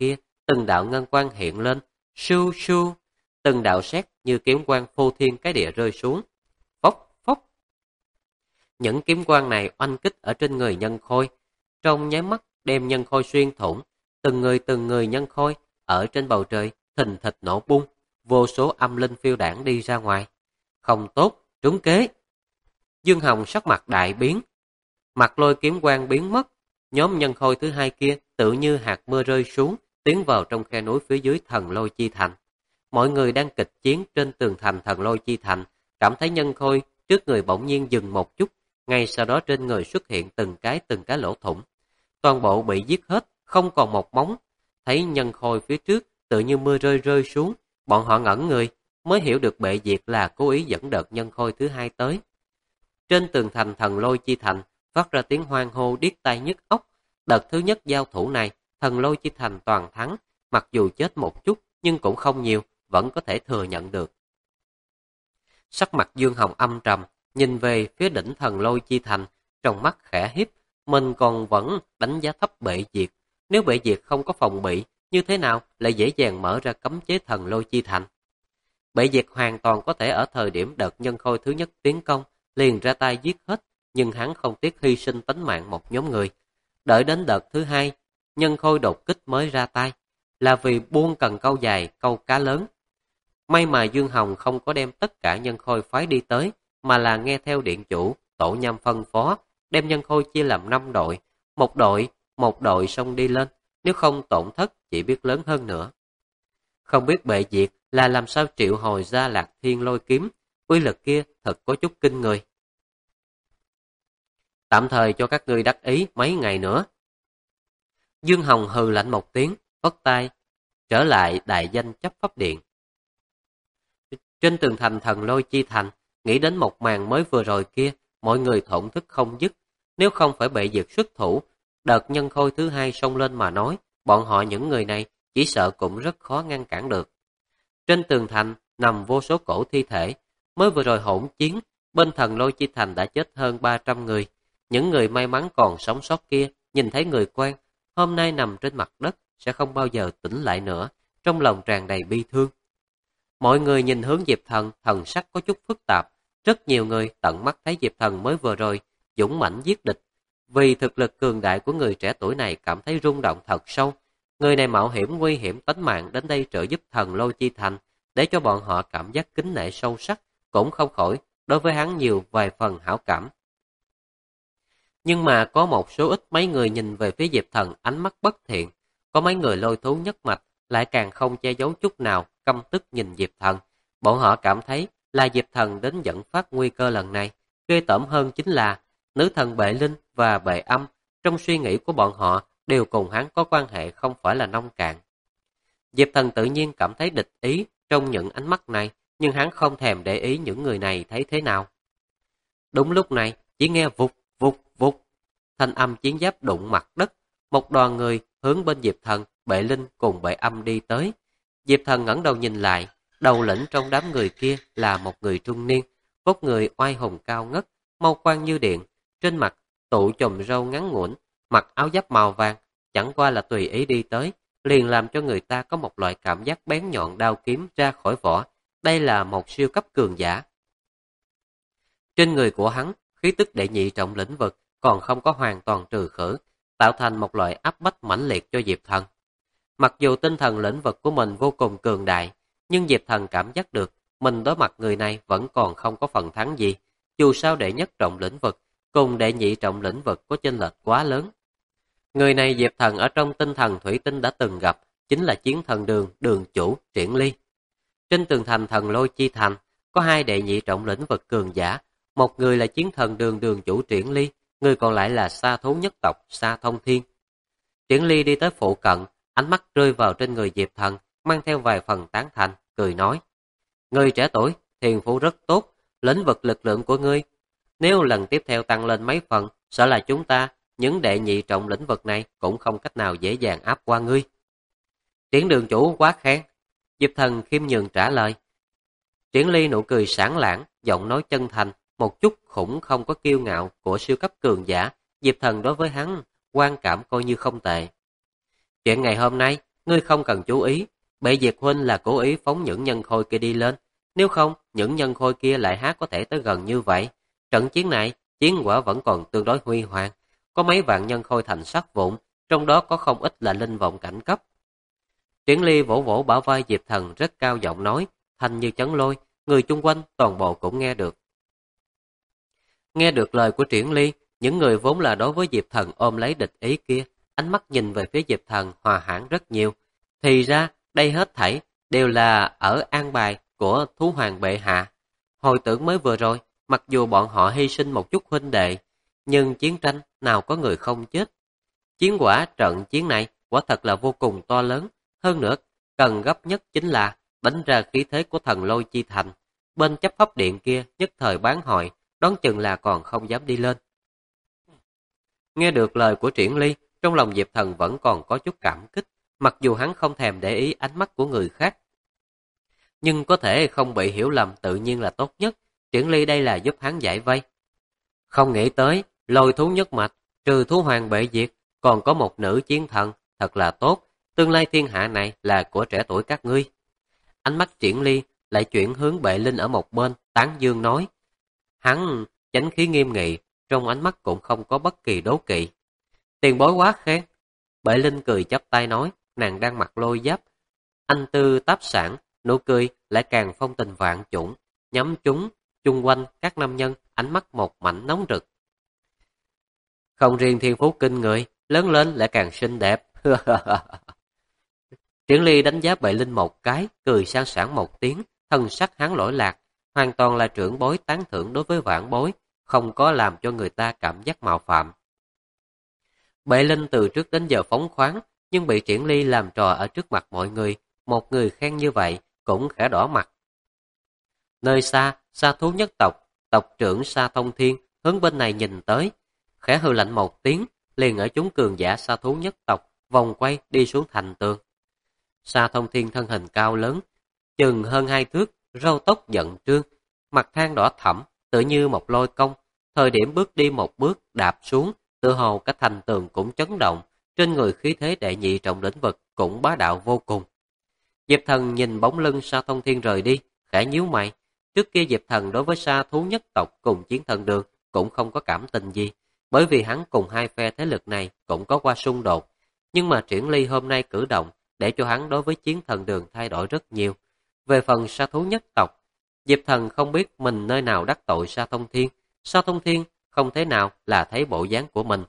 từng đạo ngân quang hiện lên, su su, từng đạo sét như kiếm quang phô thiên cái địa rơi xuống. Phốc phốc. Những kiếm quang này oanh kích ở trên người Nhân Khôi, trong nháy mắt đem Nhân Khôi xuyên thủng, từng người Nhân Khôi ở trên bầu trời thình thịch nổ bung, vô số âm linh phiêu đảng đi ra ngoài. Không tốt, trúng kế. Dương Hồng sắc mặt đại biến, mặt lôi kiếm quang biến mất, nhóm Nhân Khôi thứ hai kia tự như hạt mưa rơi xuống, tiến vào trong khe núi phía dưới Thần Lôi Chi Thành. Mọi người đang kịch chiến trên tường thành Thần Lôi Chi Thành, cảm thấy Nhân Khôi trước người bỗng nhiên dừng một chút, ngay sau đó trên người xuất hiện từng cái lỗ thủng. Toàn bộ bị giết hết, không còn một móng. Thấy Nhân Khôi phía trước tự như mưa rơi rơi xuống, bọn họ ngẩn người, mới hiểu được Bệ Diệt là cố ý dẫn đợt Nhân Khôi thứ hai tới. Trên tường thành Thần Lôi Chi Thành phát ra tiếng hoan hô điếc tai nhức óc. Đợt thứ nhất giao thủ này, Thần Lôi Chi Thành toàn thắng, mặc dù chết một chút nhưng cũng không nhiều, vẫn có thể thừa nhận được. Sắc mặt Dương Hồng âm trầm, nhìn về phía đỉnh Thần Lôi Chi Thành, trong mắt khẽ híp, mình còn vẫn đánh giá thấp Bệ Diệt. Nếu Bệ Diệt không có phòng bị, như thế nào lại dễ dàng mở ra cấm chế Thần Lôi Chi Thành? Bệ Diệt hoàn toàn có thể ở thời điểm đợt Nhân Khôi thứ nhất tiến công, liền ra tay giết hết, nhưng hắn không tiếc hy sinh tính mạng một nhóm người. Đợi đến đợt thứ hai, Nhân Khôi đột kích mới ra tay, là vì buông cần câu dài, câu cá lớn. May mà Dương Hồng không có đem tất cả Nhân Khôi phái đi tới, mà là nghe theo điện chủ, Tổ Nham phân phó, đem Nhân Khôi chia làm 5 đội, một đội xông đi lên, nếu không tổn thất chỉ biết lớn hơn nữa. Không biết Bệ Diệt là làm sao triệu hồi ra Lạc Thiên Lôi Kiếm, uy lực kia thật có chút kinh người. Tạm thời cho các ngươi đắc ý mấy ngày nữa. Dương Hồng hừ lạnh một tiếng, phất tay, trở lại đại danh chấp pháp điện. Trên tường thành Thần Lôi Chi Thành, nghĩ đến một màn mới vừa rồi kia, mọi người thổn thức không dứt. Nếu không phải Bệ Diệt xuất thủ, đợt Nhân Khôi thứ hai xông lên mà nói, bọn họ những người này chỉ sợ cũng rất khó ngăn cản được. Trên tường thành nằm vô số cổ thi thể, mới vừa rồi hỗn chiến, bên Thần Lôi Chi Thành đã chết hơn 300 người. Những người may mắn còn sống sót kia, nhìn thấy người quen, hôm nay nằm trên mặt đất, sẽ không bao giờ tỉnh lại nữa, trong lòng tràn đầy bi thương. Mọi người nhìn hướng Diệp Thần, thần sắc có chút phức tạp. Rất nhiều người tận mắt thấy Diệp Thần mới vừa rồi, dũng mãnh giết địch. Vì thực lực cường đại của người trẻ tuổi này cảm thấy rung động thật sâu. Người này mạo hiểm nguy hiểm tính mạng đến đây trợ giúp Thần Lôi Chi Thành, để cho bọn họ cảm giác kính nể sâu sắc, cũng không khỏi đối với hắn nhiều vài phần hảo cảm. Nhưng mà có một số ít mấy người nhìn về phía Diệp Thần ánh mắt bất thiện, có mấy người lôi thú nhất mạch lại càng không che giấu chút nào, căm tức nhìn Diệp Thần. Bọn họ cảm thấy là Diệp Thần đến dẫn phát nguy cơ lần này. Ghê tởm hơn chính là nữ thần Bệ Linh và Bệ Âm, trong suy nghĩ của bọn họ đều cùng hắn có quan hệ không phải là nông cạn. Diệp Thần tự nhiên cảm thấy địch ý trong những ánh mắt này, nhưng hắn không thèm để ý những người này thấy thế nào. Đúng lúc này, chỉ nghe vụt vụt vụt, thanh âm chiến giáp đụng mặt đất, một đoàn người hướng bên Diệp Thần, Bệ Linh cùng Bệ Âm đi tới. Diệp Thần ngẩng đầu nhìn lại, đầu lĩnh trong đám người kia là một người trung niên, vóc người oai hùng cao ngất, mâu quang như điện, trên mặt tụ chùm râu ngắn ngủn, mặc áo giáp màu vàng, chẳng qua là tùy ý đi tới, liền làm cho người ta có một loại cảm giác bén nhọn đao kiếm ra khỏi vỏ. Đây là một siêu cấp cường giả. Trên người của hắn, khí tức đệ nhị trọng lĩnh vực còn không có hoàn toàn trừ khử, tạo thành một loại áp bách mãnh liệt cho Diệp Thần. Mặc dù tinh thần lĩnh vực của mình vô cùng cường đại, nhưng Diệp Thần cảm giác được mình đối mặt người này vẫn còn không có phần thắng gì. Dù sao đệ nhất trọng lĩnh vực cùng đệ nhị trọng lĩnh vực có chênh lệch quá lớn. Người này Diệp Thần ở trong tinh thần thủy tinh đã từng gặp, chính là chiến thần đường chủ Triển Ly. Trên tường thành Thần Lôi Chi Thành có hai đệ nhị trọng lĩnh vực cường giả, một người là chiến thần đường chủ Triển Ly, người còn lại là Sa thú nhất tộc Sa Thông Thiên. Triển Ly đi tới phụ cận, ánh mắt rơi vào trên người Diệp Thần, mang theo vài phần tán thành, cười nói: "Người trẻ tuổi, thiên phú rất tốt, lĩnh vực lực lượng của ngươi, nếu lần tiếp theo tăng lên mấy phần, sợ là chúng ta, những đệ nhị trọng lĩnh vực này cũng không cách nào dễ dàng áp qua ngươi." Triển đường chủ quá khen. Diệp Thần khiêm nhường trả lời. Triển Ly nụ cười sảng lảng, giọng nói chân thành, một chút khủng không có kiêu ngạo của siêu cấp cường giả. Diệp Thần đối với hắn, quan cảm coi như không tệ. Chuyện ngày hôm nay, Ngươi không cần chú ý, Bệ Diệt huynh là cố ý phóng những nhân khôi kia đi lên, nếu không, những nhân khôi kia lại há có thể tới gần như vậy. Trận chiến này, chiến quả vẫn còn tương đối huy hoàng, có mấy vạn nhân khôi thành sắt vụn, trong đó có không ít là linh vọng cảnh cấp. Triển Ly vỗ vỗ bả vai Diệp Thần rất cao giọng nói, thanh như chấn lôi, người chung quanh toàn bộ cũng nghe được. Nghe được lời của Triển Ly, những người vốn là đối với Diệp Thần ôm lấy địch ý kia, ánh mắt nhìn về phía Diệp Thần hòa hãn rất nhiều. Thì ra, đây hết thảy đều là ở an bài của Thú Hoàng bệ hạ. Hồi tưởng mới vừa rồi, mặc dù bọn họ hy sinh một chút huynh đệ, nhưng chiến tranh nào có người không chết. Chiến quả trận chiến này quả thật là vô cùng to lớn, hơn nữa cần gấp nhất chính là đánh ra khí thế của Thần Lôi Chi Thành. Bên chấp pháp điện kia nhất thời bán hội, đoán chừng là còn không dám đi lên. Nghe được lời của Triển Ly, trong lòng Diệp Thần vẫn còn có chút cảm kích, mặc dù hắn không thèm để ý ánh mắt của người khác. Nhưng có thể không bị hiểu lầm tự nhiên là tốt nhất, Triển Ly đây là giúp hắn giải vây. Không nghĩ tới, Lôi thú nhất mạch, trừ Thú Hoàng bệ diệt, còn có một nữ chiến thần, thật là tốt, tương lai thiên hạ này là của trẻ tuổi các ngươi. Ánh mắt Triển Ly lại chuyển hướng Bệ Linh ở một bên, tán dương nói. Hắn chánh khí nghiêm nghị, trong ánh mắt cũng không có bất kỳ đố kỵ. Tiền bối quá khen. Bệ Linh cười chắp tay nói, nàng đang mặc lôi giáp. Anh tư táp sản, nụ cười lại càng phong tình vạn chủng, nhắm chúng, chung quanh các nam nhân, ánh mắt một mảnh nóng rực. Không riêng thiên phú kinh người, lớn lên lại càng xinh đẹp. Triển Ly đánh giá Bệ Linh một cái, cười sang sảng một tiếng, thân sắc hắn lỗi lạc, hoàn toàn là trưởng bối tán thưởng đối với vãn bối, không có làm cho người ta cảm giác mạo phạm. Bệ Linh từ trước đến giờ phóng khoáng, nhưng bị Triển Ly làm trò ở trước mặt mọi người, một người khen như vậy cũng khẽ đỏ mặt. Nơi xa, Sa thú nhất tộc, tộc trưởng Sa Thông Thiên hướng bên này nhìn tới, khẽ hừ lạnh một tiếng, liền ở chúng cường giả Sa thú nhất tộc, vòng quay đi xuống thành tường. Sa Thông Thiên thân hình cao lớn, chừng hơn 2 thước, râu tóc giận trương, mặt than đỏ thẫm, tựa như một lôi công. Thời điểm bước đi một bước đạp xuống, tựa hồ cả thành tường cũng chấn động, trên người khí thế đệ nhị trọng lĩnh vực cũng bá đạo vô cùng. Diệp Thần nhìn bóng lưng Sa Thông Thiên rời đi, khẽ nhíu mày. Trước kia Diệp Thần đối với Sa thú nhất tộc cùng Chiến Thần Đường cũng không có cảm tình gì, bởi vì hắn cùng hai phe thế lực này cũng có qua xung đột. Nhưng mà Triển Ly hôm nay cử động để cho hắn đối với Chiến Thần Đường thay đổi rất nhiều. Về phần Sa thú nhất tộc, Diệp Thần không biết mình nơi nào đắc tội Sa Thông Thiên. Sa Thông Thiên không thế nào là thấy bộ dáng của mình.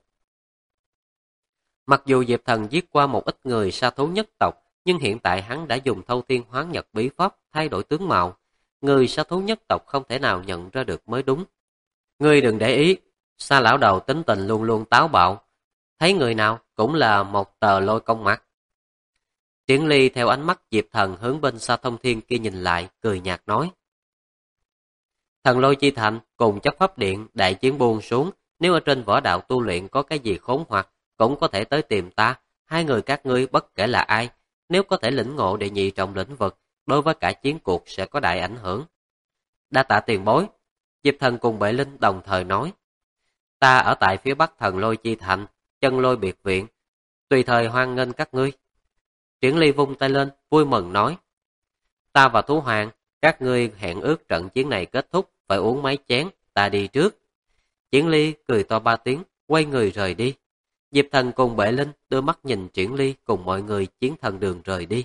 Mặc dù Diệp Thần giết qua một ít người Sa thú nhất tộc, nhưng hiện tại hắn đã dùng Thâu Thiên Hoán Nhật bí pháp thay đổi tướng mạo. Người Sa thú nhất tộc không thể nào nhận ra được mới đúng. Ngươi đừng để ý, Sa lão đầu tính tình luôn luôn táo bạo, thấy người nào cũng là một tờ lôi công mặt. Triển Ly theo ánh mắt Diệp Thần hướng bên Sa Thông Thiên kia nhìn lại, cười nhạt nói. Thần Lôi Chi Thành cùng chấp pháp điện đại chiến buông xuống, nếu ở trên võ đạo tu luyện có cái gì khốn hoặc, cũng có thể tới tìm ta. Hai người các ngươi bất kể là ai, nếu có thể lĩnh ngộ đệ nhị trọng lĩnh vực, đối với cả chiến cuộc sẽ có đại ảnh hưởng. Đa tạ tiền bối. Diệp Thần cùng Bệ Linh đồng thời nói. Ta ở tại phía bắc Thần Lôi Chi Thành, Chân Lôi biệt viện, tùy thời hoan nghênh các ngươi. Triển Ly vung tay lên, vui mừng nói. Ta và Thú Hoàng, các ngươi hẹn ước trận chiến này kết thúc, phải uống mấy chén, ta đi trước. Triển Ly cười to 3 tiếng, quay người rời đi. Diệp Thần cùng Bệ Linh đưa mắt nhìn Triển Ly cùng mọi người Chiến Thần Đường rời đi.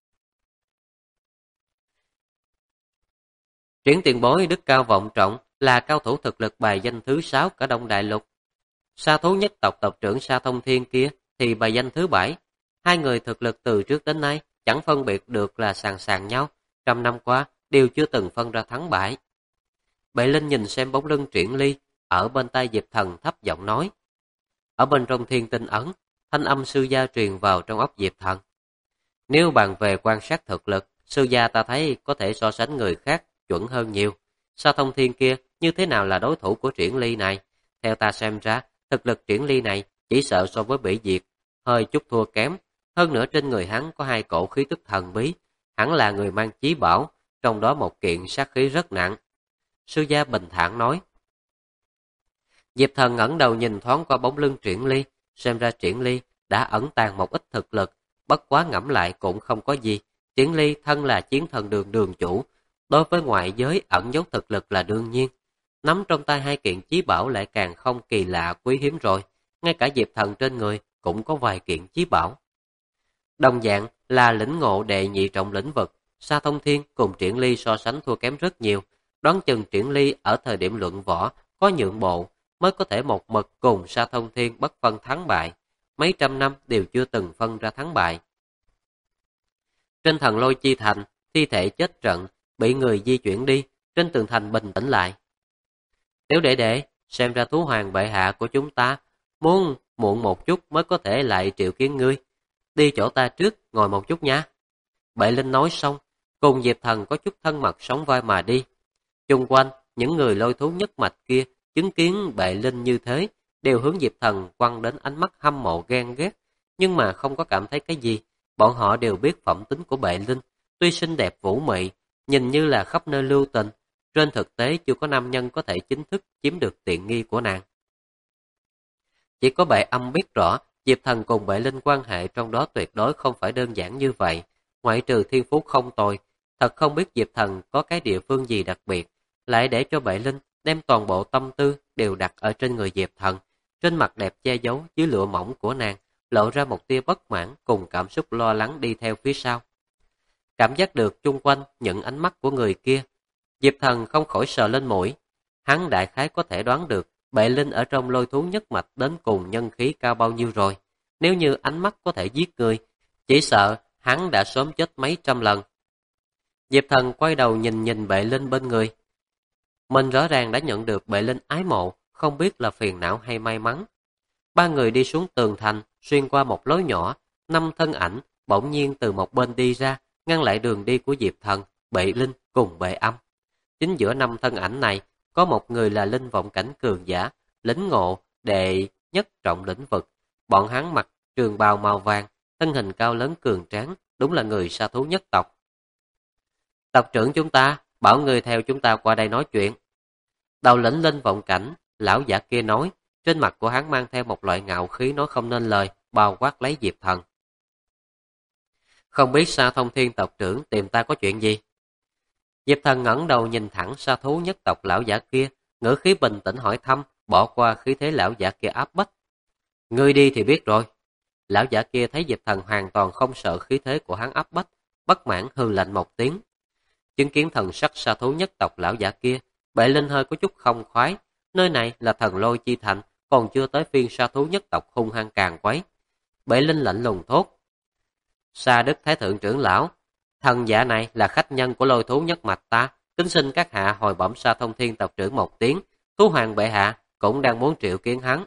Triển tiền bối đức cao vọng trọng, là cao thủ thực lực bài danh thứ 6 cả Đông Đại Lục. Sa thú nhất tộc tộc trưởng Sa Thông Thiên kia thì bài danh thứ 7. Hai người thực lực từ trước đến nay chẳng phân biệt được là sàng sàng nhau, trăm năm qua đều chưa từng phân ra thắng bại. Bệ Linh nhìn xem bóng lưng Triển Ly, ở bên tai Diệp Thần thấp giọng nói. Ở bên trong thiên tinh ấn, thanh âm sư gia truyền vào trong óc Diệp Thần. Nếu bàn về quan sát thực lực, sư gia ta thấy có thể so sánh người khác chuẩn hơn nhiều. Sa Thông Thiên kia như thế nào là đối thủ của Triển Ly này? Theo ta xem ra, thực lực Triển Ly này chỉ sợ so với Bỉ Diệt hơi chút thua kém. Hơn nữa trên người hắn có 2 cổ khí tức thần bí, hắn là người mang chí bảo, trong đó một kiện sát khí rất nặng. Sư gia bình thản nói. Diệp Thần ngẩng đầu nhìn thoáng qua bóng lưng Triển Ly, xem ra Triển Ly đã ẩn tàng một ít thực lực, Bất quá ngẫm lại cũng không có gì. Triển Ly thân là chiến thần đường đường chủ, đối với ngoại giới ẩn giấu thực lực là đương nhiên. Nắm trong tay hai kiện chí bảo lại càng không kỳ lạ quý hiếm rồi, ngay cả Diệp Thần trên người cũng có vài kiện chí bảo. Đồng dạng là lĩnh ngộ đệ nhị trọng lĩnh vực, Sa Thông Thiên cùng Triển Ly so sánh thua kém rất nhiều, đoán chừng Triển Ly ở thời điểm luận võ có nhượng bộ mới có thể một mực cùng Sa Thông Thiên bất phân thắng bại, mấy trăm năm đều chưa từng phân ra thắng bại. Trên Thần Lôi Chi Thành, thi thể chết trận bị người di chuyển đi, trên tường thành bình tĩnh lại. Tiểu đệ đệ, xem ra thú hoàng bệ hạ của chúng ta muốn muộn một chút mới có thể lại triệu kiến ngươi. Đi chỗ ta trước, ngồi một chút nha. Bệ Linh nói xong, cùng Diệp Thần có chút thân mật sóng vai mà đi. Chung quanh, những người lôi thú nhất mạch kia chứng kiến Bệ Linh như thế, đều hướng Diệp Thần quăng đến ánh mắt hâm mộ ghen ghét, nhưng mà không có cảm thấy cái gì. Bọn họ đều biết phẩm tính của Bệ Linh, tuy xinh đẹp vũ mị, nhìn như là khắp nơi lưu tình, trên thực tế chưa có nam nhân có thể chính thức chiếm được tiện nghi của nàng. Chỉ có Bệ Âm biết rõ, Diệp Thần cùng Bệ Linh quan hệ trong đó tuyệt đối không phải đơn giản như vậy, ngoại trừ thiên phú không tồi, thật không biết Diệp Thần có cái địa phương gì đặc biệt, lại để cho Bệ Linh đem toàn bộ tâm tư đều đặt ở trên người Diệp Thần, trên mặt đẹp che giấu dưới lụa mỏng của nàng, lộ ra một tia bất mãn cùng cảm xúc lo lắng đi theo phía sau. Cảm giác được chung quanh những ánh mắt của người kia, Diệp Thần không khỏi sờ lên mũi. Hắn đại khái có thể đoán được Bệ Linh ở trong lôi thú nhất mạch đến cùng nhân khí cao bao nhiêu rồi. Nếu như ánh mắt có thể giết người, chỉ sợ hắn đã sớm chết mấy trăm lần. Diệp Thần quay đầu nhìn Bệ Linh bên người. Mình rõ ràng đã nhận được Bệ Linh ái mộ, không biết là phiền não hay may mắn. Ba người đi xuống tường thành, xuyên qua một lối nhỏ, 5 thân ảnh bỗng nhiên từ một bên đi ra, ngăn lại đường đi của Diệp Thần, Bệ Linh cùng Bệ Âm. Chính giữa 5 thân ảnh này, có một người là linh vọng cảnh cường giả, lĩnh ngộ đệ nhất trọng lĩnh vực. Bọn hắn mặc trường bào màu vàng, thân hình cao lớn cường tráng, đúng là người sa thú nhất tộc. Tộc trưởng chúng ta, bảo người theo chúng ta qua đây nói chuyện. Đầu lĩnh linh vọng cảnh, lão giả kia nói, trên mặt của hắn mang theo một loại ngạo khí nói không nên lời, bao quát lấy Diệp Thần. Không biết Sa Thông Thiên tộc trưởng tìm ta có chuyện gì? Diệp Thần ngẩng đầu nhìn thẳng sa thú nhất tộc lão giả kia, ngữ khí bình tĩnh hỏi thăm, bỏ qua khí thế lão giả kia áp bách. Ngươi đi thì biết rồi. Lão giả kia thấy Diệp Thần hoàn toàn không sợ khí thế của hắn áp bách, bất mãn hừ lạnh một tiếng. Chứng kiến thần sắc sa thú nhất tộc lão giả kia, Bệ Linh hơi có chút không khoái. Nơi này là Thần Lôi Chi Thành, còn chưa tới phiên sa thú nhất tộc hung hăng càng quấy. Bệ Linh lạnh lùng thốt. Sa Đức Thái Thượng trưởng lão, thần giả này là khách nhân của lôi thú nhất mạch ta, kính xin các hạ hồi bẩm Sa Thông Thiên tộc trưởng một tiếng, thú hoàng bệ hạ cũng đang muốn triệu kiến hắn.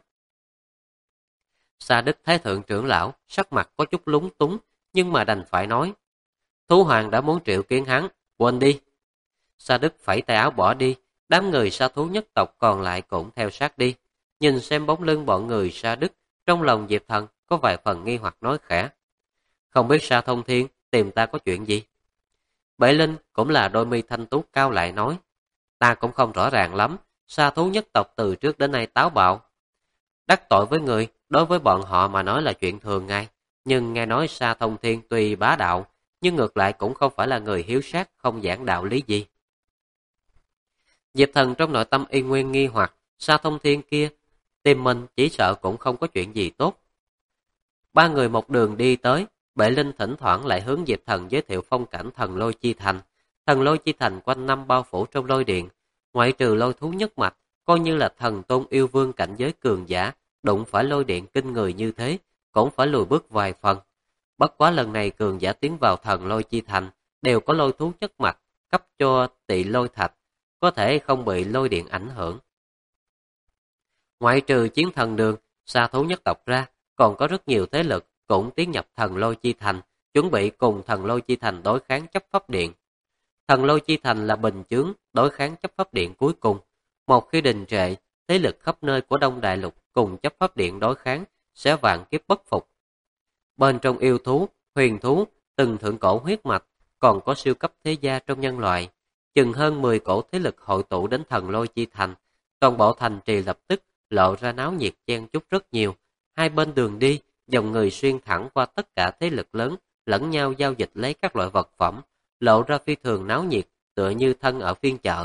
Sa Đức Thái Thượng trưởng lão sắc mặt có chút lúng túng, nhưng mà đành phải nói. Thú hoàng đã muốn triệu kiến hắn, quên đi. Sa Đức phẩy tay áo bỏ đi, đám người sa thú nhất tộc còn lại cũng theo sát đi. Nhìn xem bóng lưng bọn người Sa Đức, trong lòng Diệp Thần có vài phần nghi hoặc nói khẽ. Không biết Sa Thông Thiên tìm ta có chuyện gì? Bệ Linh cũng là đôi mi thanh tú cao lại nói. Ta cũng không rõ ràng lắm, sa thú nhất tộc từ trước đến nay táo bạo. Đắc tội với người, đối với bọn họ mà nói là chuyện thường ngày. Nhưng nghe nói Sa Thông Thiên tuy bá đạo, nhưng ngược lại cũng không phải là người hiếu sát, không giảng đạo lý gì. Diệp Thần trong nội tâm y nguyên nghi hoặc, Sa Thông Thiên kia tìm mình chỉ sợ cũng không có chuyện gì tốt. Ba người một đường đi tới, Bệ Linh thỉnh thoảng lại hướng Diệp Thần giới thiệu phong cảnh Thần Lôi Chi Thành. Thần Lôi Chi Thành quanh năm bao phủ trong lôi điện, ngoại trừ lôi thú nhất mạch, coi như là thần tôn yêu vương cảnh giới cường giả, đụng phải lôi điện kinh người như thế, cũng phải lùi bước vài phần. Bất quá lần này cường giả tiến vào Thần Lôi Chi Thành, đều có lôi thú nhất mạch, cấp cho tị lôi thạch, có thể không bị lôi điện ảnh hưởng. Ngoại trừ chiến thần đường, sa thú nhất tộc ra, còn có rất nhiều thế lực cũng tiến nhập Thần Lôi Chi Thành, chuẩn bị cùng Thần Lôi Chi Thành đối kháng chấp pháp điện. Thần Lôi Chi Thành là bình chướng đối kháng chấp pháp điện cuối cùng. Một khi đình trệ, thế lực khắp nơi của Đông Đại Lục cùng chấp pháp điện đối kháng sẽ vạn kiếp bất phục. Bên trong yêu thú, huyền thú, từng thượng cổ huyết mạch, còn có siêu cấp thế gia trong nhân loại. Chừng hơn 10 cổ thế lực hội tụ đến Thần Lôi Chi Thành, toàn bộ thành trì lập tức lộ ra náo nhiệt chen chúc rất nhiều. Hai bên đường đi dòng người xuyên thẳng qua tất cả thế lực lớn, lẫn nhau giao dịch lấy các loại vật phẩm, lộ ra phi thường náo nhiệt, tựa như thân ở phiên chợ.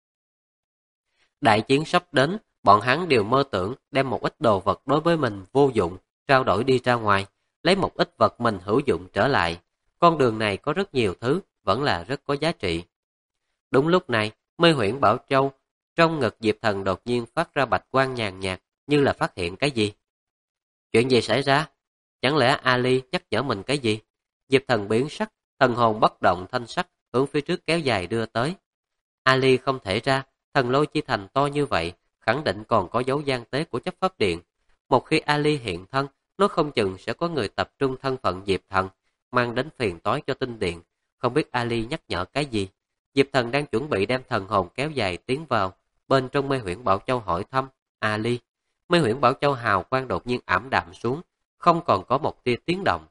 Đại chiến sắp đến, bọn hắn đều mơ tưởng đem một ít đồ vật đối với mình vô dụng, trao đổi đi ra ngoài, lấy một ít vật mình hữu dụng trở lại. Con đường này có rất nhiều thứ, vẫn là rất có giá trị. Đúng lúc này, Mê Huyễn Bảo Châu trong ngực Diệp Thần đột nhiên phát ra bạch quang nhàn nhạt, như là phát hiện cái gì. Chuyện gì xảy ra? Chẳng lẽ Ali nhắc nhở mình cái gì? Diệp Thần biến sắc, thần hồn bất động thanh sắc hướng phía trước kéo dài đưa tới. Ali không thể ra, thần lôi chi thành to như vậy, khẳng định còn có dấu gian tế của chấp pháp điện. Một khi Ali hiện thân, nó không chừng sẽ có người tập trung thân phận Diệp Thần, mang đến phiền toái cho tinh điện. Không biết Ali nhắc nhở cái gì. Diệp Thần đang chuẩn bị đem thần hồn kéo dài tiến vào, bên trong Mê Huyễn Bảo Châu hỏi thăm Ali. Mê Huyễn Bảo Châu hào quang đột nhiên ảm đạm xuống, không còn có một tia tiếng động.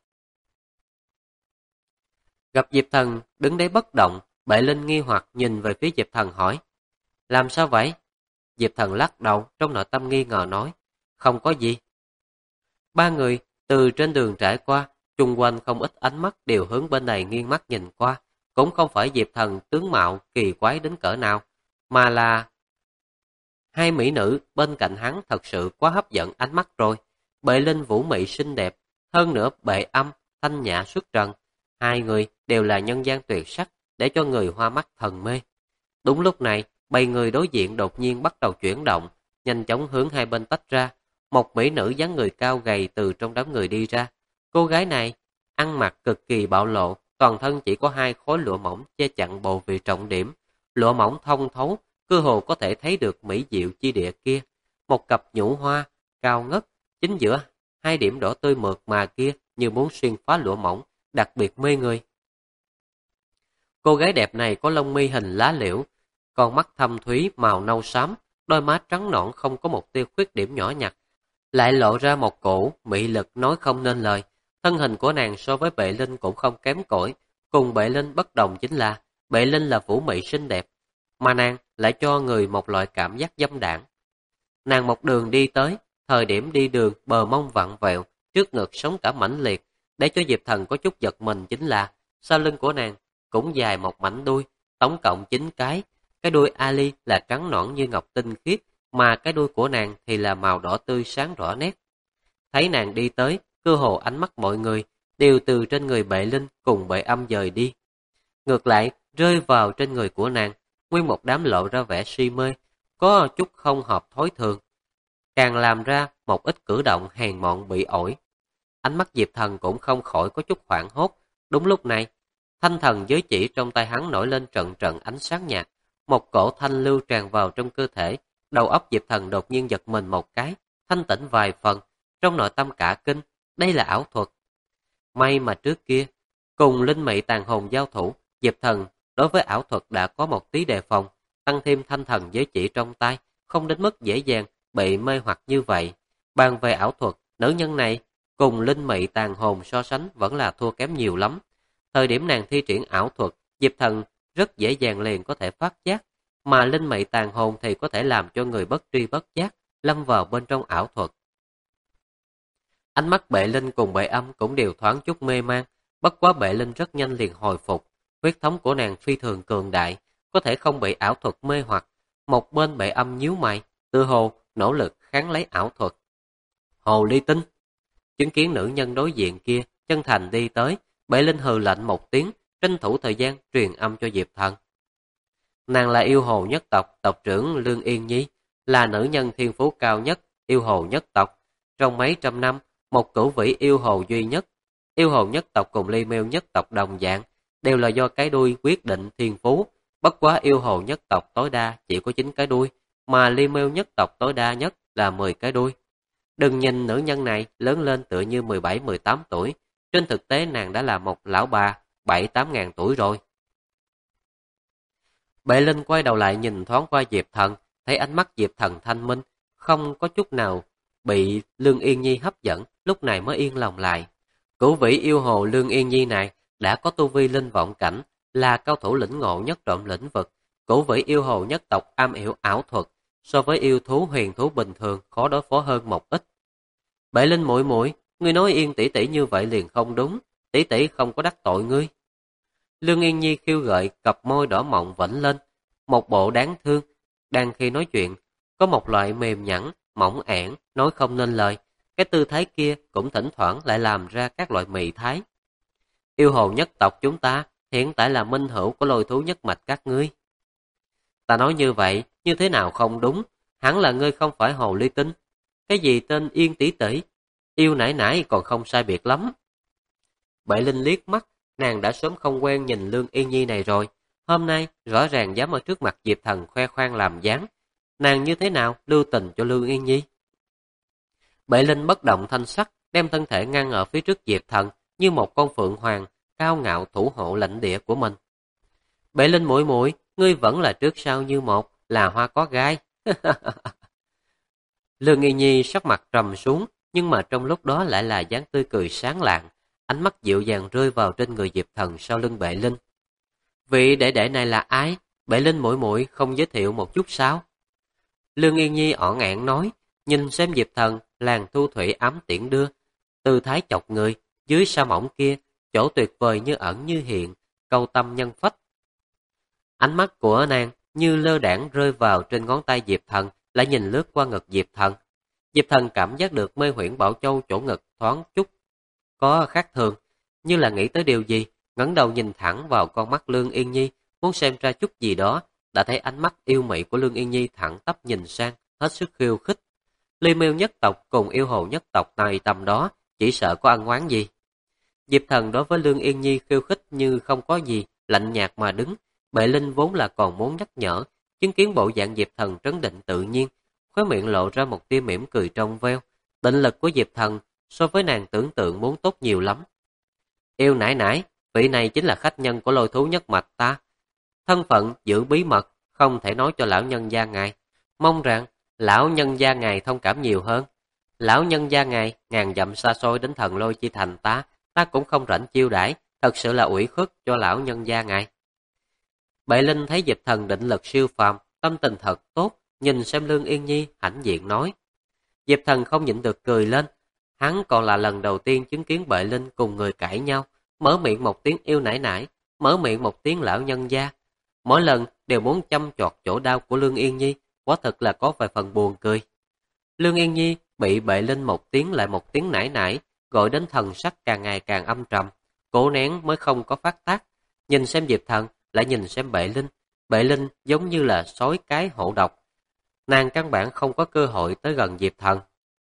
Gặp Diệp Thần đứng đấy bất động, Bệ Linh nghi hoặc nhìn về phía Diệp Thần hỏi: làm sao vậy? Diệp Thần lắc đầu, trong nội tâm nghi ngờ nói: không có gì. Ba người từ trên đường trải qua, chung quanh không ít ánh mắt đều hướng bên này nghiêng mắt nhìn qua, cũng không phải Diệp Thần tướng mạo kỳ quái đến cỡ nào, mà là hai mỹ nữ bên cạnh hắn thật sự quá hấp dẫn ánh mắt rồi. Bệ Linh vũ mị xinh đẹp, hơn nữa Bệ Âm thanh nhã xuất trần, hai người đều là nhân gian tuyệt sắc, để cho người hoa mắt thần mê. Đúng lúc này, bầy người đối diện đột nhiên bắt đầu chuyển động, nhanh chóng hướng hai bên tách ra. Một mỹ nữ dáng người cao gầy từ trong đám người đi ra. Cô gái này ăn mặc cực kỳ bạo lộ, toàn thân chỉ có hai khối lụa mỏng che chặn bộ vị trọng điểm. Lụa mỏng thông thấu, cơ hồ có thể thấy được mỹ diệu chi địa kia. Một cặp nhũ hoa cao ngất, chính giữa hai điểm đỏ tươi mượt mà kia như muốn xuyên phá lụa mỏng, đặc biệt mê người. Cô gái đẹp này có lông mi hình lá liễu, con mắt thâm thúy màu nâu xám, đôi má trắng nõn không có một tia khuyết điểm nhỏ nhặt, lại lộ ra một cổ mị lực nói không nên lời. Thân hình của nàng so với Bệ Linh cũng không kém cỏi, cùng Bệ Linh bất đồng chính là Bệ Linh là vũ mị xinh đẹp, mà nàng lại cho người một loại cảm giác dâm đãng. Nàng một đường đi tới, thời điểm đi đường bờ mông vặn vẹo, trước ngực sống cả mãnh liệt, để cho Diệp Thần có chút giật mình chính là sau lưng của nàng cũng dài một mảnh đuôi, tổng cộng 9 cái. Cái đuôi Ali là trắng nõn như ngọc tinh khiết, mà cái đuôi của nàng thì là màu đỏ tươi sáng rõ nét. Thấy nàng đi tới, cơ hồ ánh mắt mọi người đều từ trên người Bệ Linh cùng Bệ Âm dời đi. Ngược lại, rơi vào trên người của nàng, nguyên một đám lộ ra vẻ si mê, có chút không hợp thói thường, càng làm ra một ít cử động hèn mọn bị ổi. Ánh mắt Diệp Thần cũng không khỏi có chút hoảng hốt. Đúng lúc này, thanh thần giới chỉ trong tay hắn nổi lên trận trận ánh sáng nhạt, một cổ thanh lưu tràn vào trong cơ thể. Đầu óc Diệp Thần đột nhiên giật mình một cái, thanh tỉnh vài phần, trong nội tâm cả kinh, đây là ảo thuật. May mà trước kia, cùng linh mị tàn hồn giao thủ, Diệp Thần đối với ảo thuật đã có một tí đề phòng, tăng thêm thanh thần giới chỉ trong tay, không đến mức dễ dàng bị mê hoặc như vậy. Bàn về ảo thuật, nữ nhân này cùng linh mị tàn hồn so sánh vẫn là thua kém nhiều lắm. Thời điểm nàng thi triển ảo thuật, Diệp Thần rất dễ dàng liền có thể phát giác, mà linh mị tàn hồn thì có thể làm cho người bất tri bất giác lâm vào bên trong ảo thuật. Ánh mắt Bệ Linh cùng Bệ Âm cũng đều thoáng chút mê man, bất quá Bệ Linh rất nhanh liền hồi phục, huyết thống của nàng phi thường cường đại, có thể không bị ảo thuật mê hoặc. Một bên Bệ Âm nhíu mày, tựa hồ nỗ lực kháng lấy ảo thuật. Hồ ly tinh. Chứng kiến nữ nhân đối diện kia chân thành đi tới, Bệ Linh hừ lạnh một tiếng, tranh thủ thời gian truyền âm cho Diệp Thần. Nàng là yêu hồ nhất tộc, tộc trưởng Lương Yên Nhi, là nữ nhân thiên phú cao nhất, yêu hồ nhất tộc. Trong mấy trăm năm, một cửu vĩ yêu hồ duy nhất. Yêu hồ nhất tộc cùng Ly Miêu nhất tộc đồng dạng, đều là do cái đuôi quyết định thiên phú. Bất quá yêu hồ nhất tộc tối đa chỉ có 9 cái đuôi, mà Ly Miêu nhất tộc tối đa nhất là 10 cái đuôi. Đừng nhìn nữ nhân này lớn lên tựa như 17-18 tuổi, trên thực tế nàng đã là một lão bà 7-8 ngàn tuổi rồi. Bệ Linh quay đầu lại nhìn thoáng qua Diệp Thần, thấy ánh mắt Diệp Thần thanh minh, không có chút nào bị Lương Yên Nhi hấp dẫn, lúc này mới yên lòng lại. Cửu vĩ yêu hồ Lương Yên Nhi này đã có tu vi linh vọng cảnh, là cao thủ lĩnh ngộ nhất trộm lĩnh vực. Cửu vĩ yêu hồ nhất tộc am hiểu ảo thuật, so với yêu thú huyền thú bình thường khó đối phó hơn một ít. Bệ Linh muội muội, Ngươi nói Yên tỷ tỷ như vậy liền không đúng, tỷ tỷ không có đắc tội ngươi. Lương Yên Nhi khiêu gợi, cặp môi đỏ mọng vểnh lên, một bộ đáng thương. Đang khi nói chuyện, có một loại mềm nhẵn, mỏng ẻn, nói không nên lời. Cái tư thái kia cũng thỉnh thoảng lại làm ra các loại mị thái. Yêu hồ nhất tộc chúng ta hiện tại là minh hữu của Lôi thú nhất mạch các ngươi. Ta nói như vậy, như thế nào không đúng, hẳn là ngươi không phải hồ ly tinh. Cái gì tên Yên tỷ tỷ, yêu nải nải còn không sai biệt lắm. Bệ Linh liếc mắt, nàng đã sớm không quen nhìn Lương Yên Nhi này rồi. Hôm nay rõ ràng dám ở trước mặt Diệp Thần khoe khoang làm dáng. Nàng như thế nào lưu tình cho Lương Yên Nhi? Bệ Linh bất động thanh sắc, đem thân thể ngăn ở phía trước Diệp Thần như một con phượng hoàng, cao ngạo thủ hộ lãnh địa của mình. Bệ Linh muội muội, ngươi vẫn là trước sau như một, là hoa có gai. Lương Yên Nhi sắc mặt trầm xuống, nhưng mà trong lúc đó lại là dáng tươi cười sáng lạng, ánh mắt dịu dàng rơi vào trên người Diệp Thần sau lưng Bệ Linh. Vị đệ đệ này là ai? Bệ Linh muội muội không giới thiệu một chút sao? Lương Yên Nhi ỏn ẻn nói, nhìn xem Diệp Thần, làn thu thủy ám tiễn đưa, tư thái chọc người, dưới sa mỏng kia, chỗ tuyệt vời như ẩn như hiện, câu tâm nhân phách. Ánh mắt của nàng như lơ đãng rơi vào trên ngón tay Diệp Thần, lại nhìn lướt qua ngực Diệp Thần. Diệp Thần cảm giác được Mê Huyễn Bảo Châu chỗ ngực thoáng chút có khác thường, như là nghĩ tới điều gì, ngẩng đầu nhìn thẳng vào con mắt Lương Yên Nhi, muốn xem ra chút gì đó, đã thấy ánh mắt yêu mị của Lương Yên Nhi thẳng tắp nhìn sang, hết sức khiêu khích. Ly Miêu nhất tộc cùng yêu hồ nhất tộc này tầm đó, chỉ sợ có ăn oán gì. Diệp Thần đối với Lương Yên Nhi khiêu khích như không có gì, lạnh nhạt mà đứng. Bệ Linh vốn là còn muốn nhắc nhở, chứng kiến bộ dạng Diệp Thần trấn định tự nhiên, khóe miệng lộ ra một tia mỉm cười trong veo. Định lực của Diệp Thần so với nàng tưởng tượng muốn tốt nhiều lắm. Yêu nải nải, vị này chính là khách nhân của Lôi thú nhất mạch ta. Thân phận giữ bí mật, không thể nói cho lão nhân gia ngài. Mong rằng lão nhân gia ngài thông cảm nhiều hơn. Lão nhân gia ngài ngàn dặm xa xôi đến Thần Lôi chi thành ta cũng không rảnh chiêu đãi, thật sự là ủy khuất cho lão nhân gia ngài. Bệ Linh thấy Diệp Thần định lực siêu phàm, tâm tình thật tốt, nhìn xem Lương Yên Nhi hãnh diện nói. Diệp Thần không nhịn được cười lên, hắn còn là lần đầu tiên chứng kiến Bệ Linh cùng người cãi nhau, mở miệng một tiếng yêu nải nải, mở miệng một tiếng lão nhân gia. Mỗi lần đều muốn châm chọt chỗ đau của Lương Yên Nhi, quả thực là có vài phần buồn cười. Lương Yên Nhi bị Bệ Linh một tiếng lại một tiếng nải nải, gọi đến thần sắc càng ngày càng âm trầm, cố nén mới không có phát tác. Nhìn xem Diệp Thần, lại nhìn xem Bệ Linh giống như là sói cái hổ độc. Nàng căn bản không có cơ hội tới gần Diệp Thần.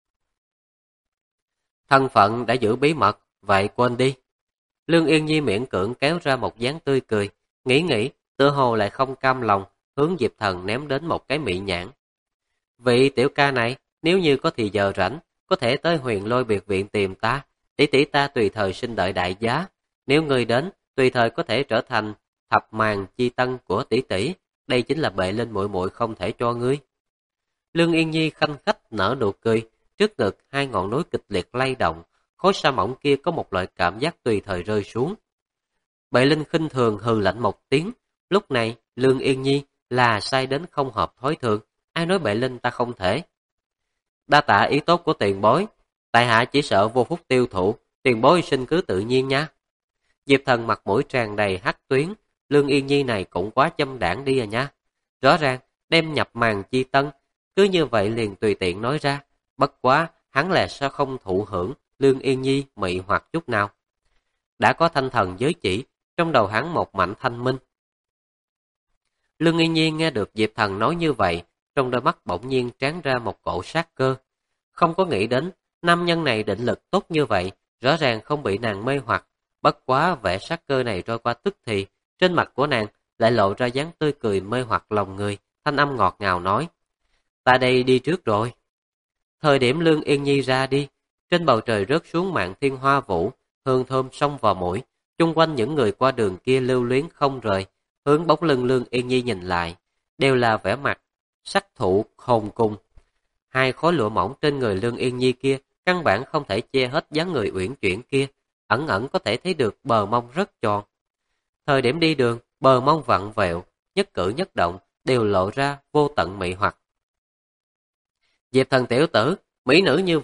Thân phận đã giữ bí mật, vậy quên đi. Lương Yên Nhi miễn cưỡng kéo ra một dáng tươi cười, nghĩ, tựa hồ lại không cam lòng, hướng Diệp Thần ném đến một cái mị nhãn. Vị tiểu ca này, nếu như có thì giờ rảnh, có thể tới Huyền Lôi biệt viện tìm ta, tỷ tỷ ta tùy thời xin đợi đại giá. Nếu ngươi đến, tùy thời có thể trở thành thập màn chi tân của tỷ tỷ, đây chính là Bệ Linh muội muội không thể cho ngươi. Lương Yên Nhi khanh khách nở nụ cười, trước ngực hai ngọn núi kịch liệt lay động, khối sa mỏng kia có một loại cảm giác tùy thời rơi xuống. Bệ Linh khinh thường hừ lạnh một tiếng, lúc này Lương Yên Nhi là sai đến không hợp thói thường, ai nói Bệ Linh ta không thể. Đa tạ ý tốt của tiền bối, tại hạ chỉ sợ vô phúc tiêu thụ, tiền bối xin cứ tự nhiên nha. Diệp Thần mặt mũi tràn đầy hắc tuyến, Lương Yên Nhi này cũng quá châm đảng đi à nha. Rõ ràng đem nhập màn chi tân, cứ như vậy liền tùy tiện nói ra, bất quá hắn là sao không thụ hưởng Lương Yên Nhi mị hoặc chút nào. Đã có thanh thần giới chỉ, trong đầu hắn một mảnh thanh minh. Lương Yên Nhi nghe được Diệp Thần nói như vậy, trong đôi mắt bỗng nhiên tráng ra một cổ sát cơ. Không có nghĩ đến, nam nhân này định lực tốt như vậy, rõ ràng không bị nàng mê hoặc. Bất quá vẻ sát cơ này trôi qua tức thì, trên mặt của nàng lại lộ ra dáng tươi cười mê hoặc lòng người, thanh âm ngọt ngào nói. Ta đây đi trước rồi. Thời điểm Lương Yên Nhi ra đi, trên bầu trời rớt xuống mạn thiên hoa vũ, hương thơm xông vào mũi, chung quanh những người qua đường kia lưu luyến không rời, hướng bóng lưng Lương Yên Nhi nhìn lại, đều là vẻ mặt sắc thụ hồn cung. Hai khối lụa mỏng trên người Lương Yên Nhi kia căn bản không thể che hết dáng người uyển chuyển kia, ẩn ẩn có thể thấy được bờ mông rất tròn. Thời điểm đi đường, bờ mông vặn vẹo, nhất cử nhất động đều lộ ra vô tận mị hoặc. Diệp Thần tiểu tử, mỹ nữ như vậy,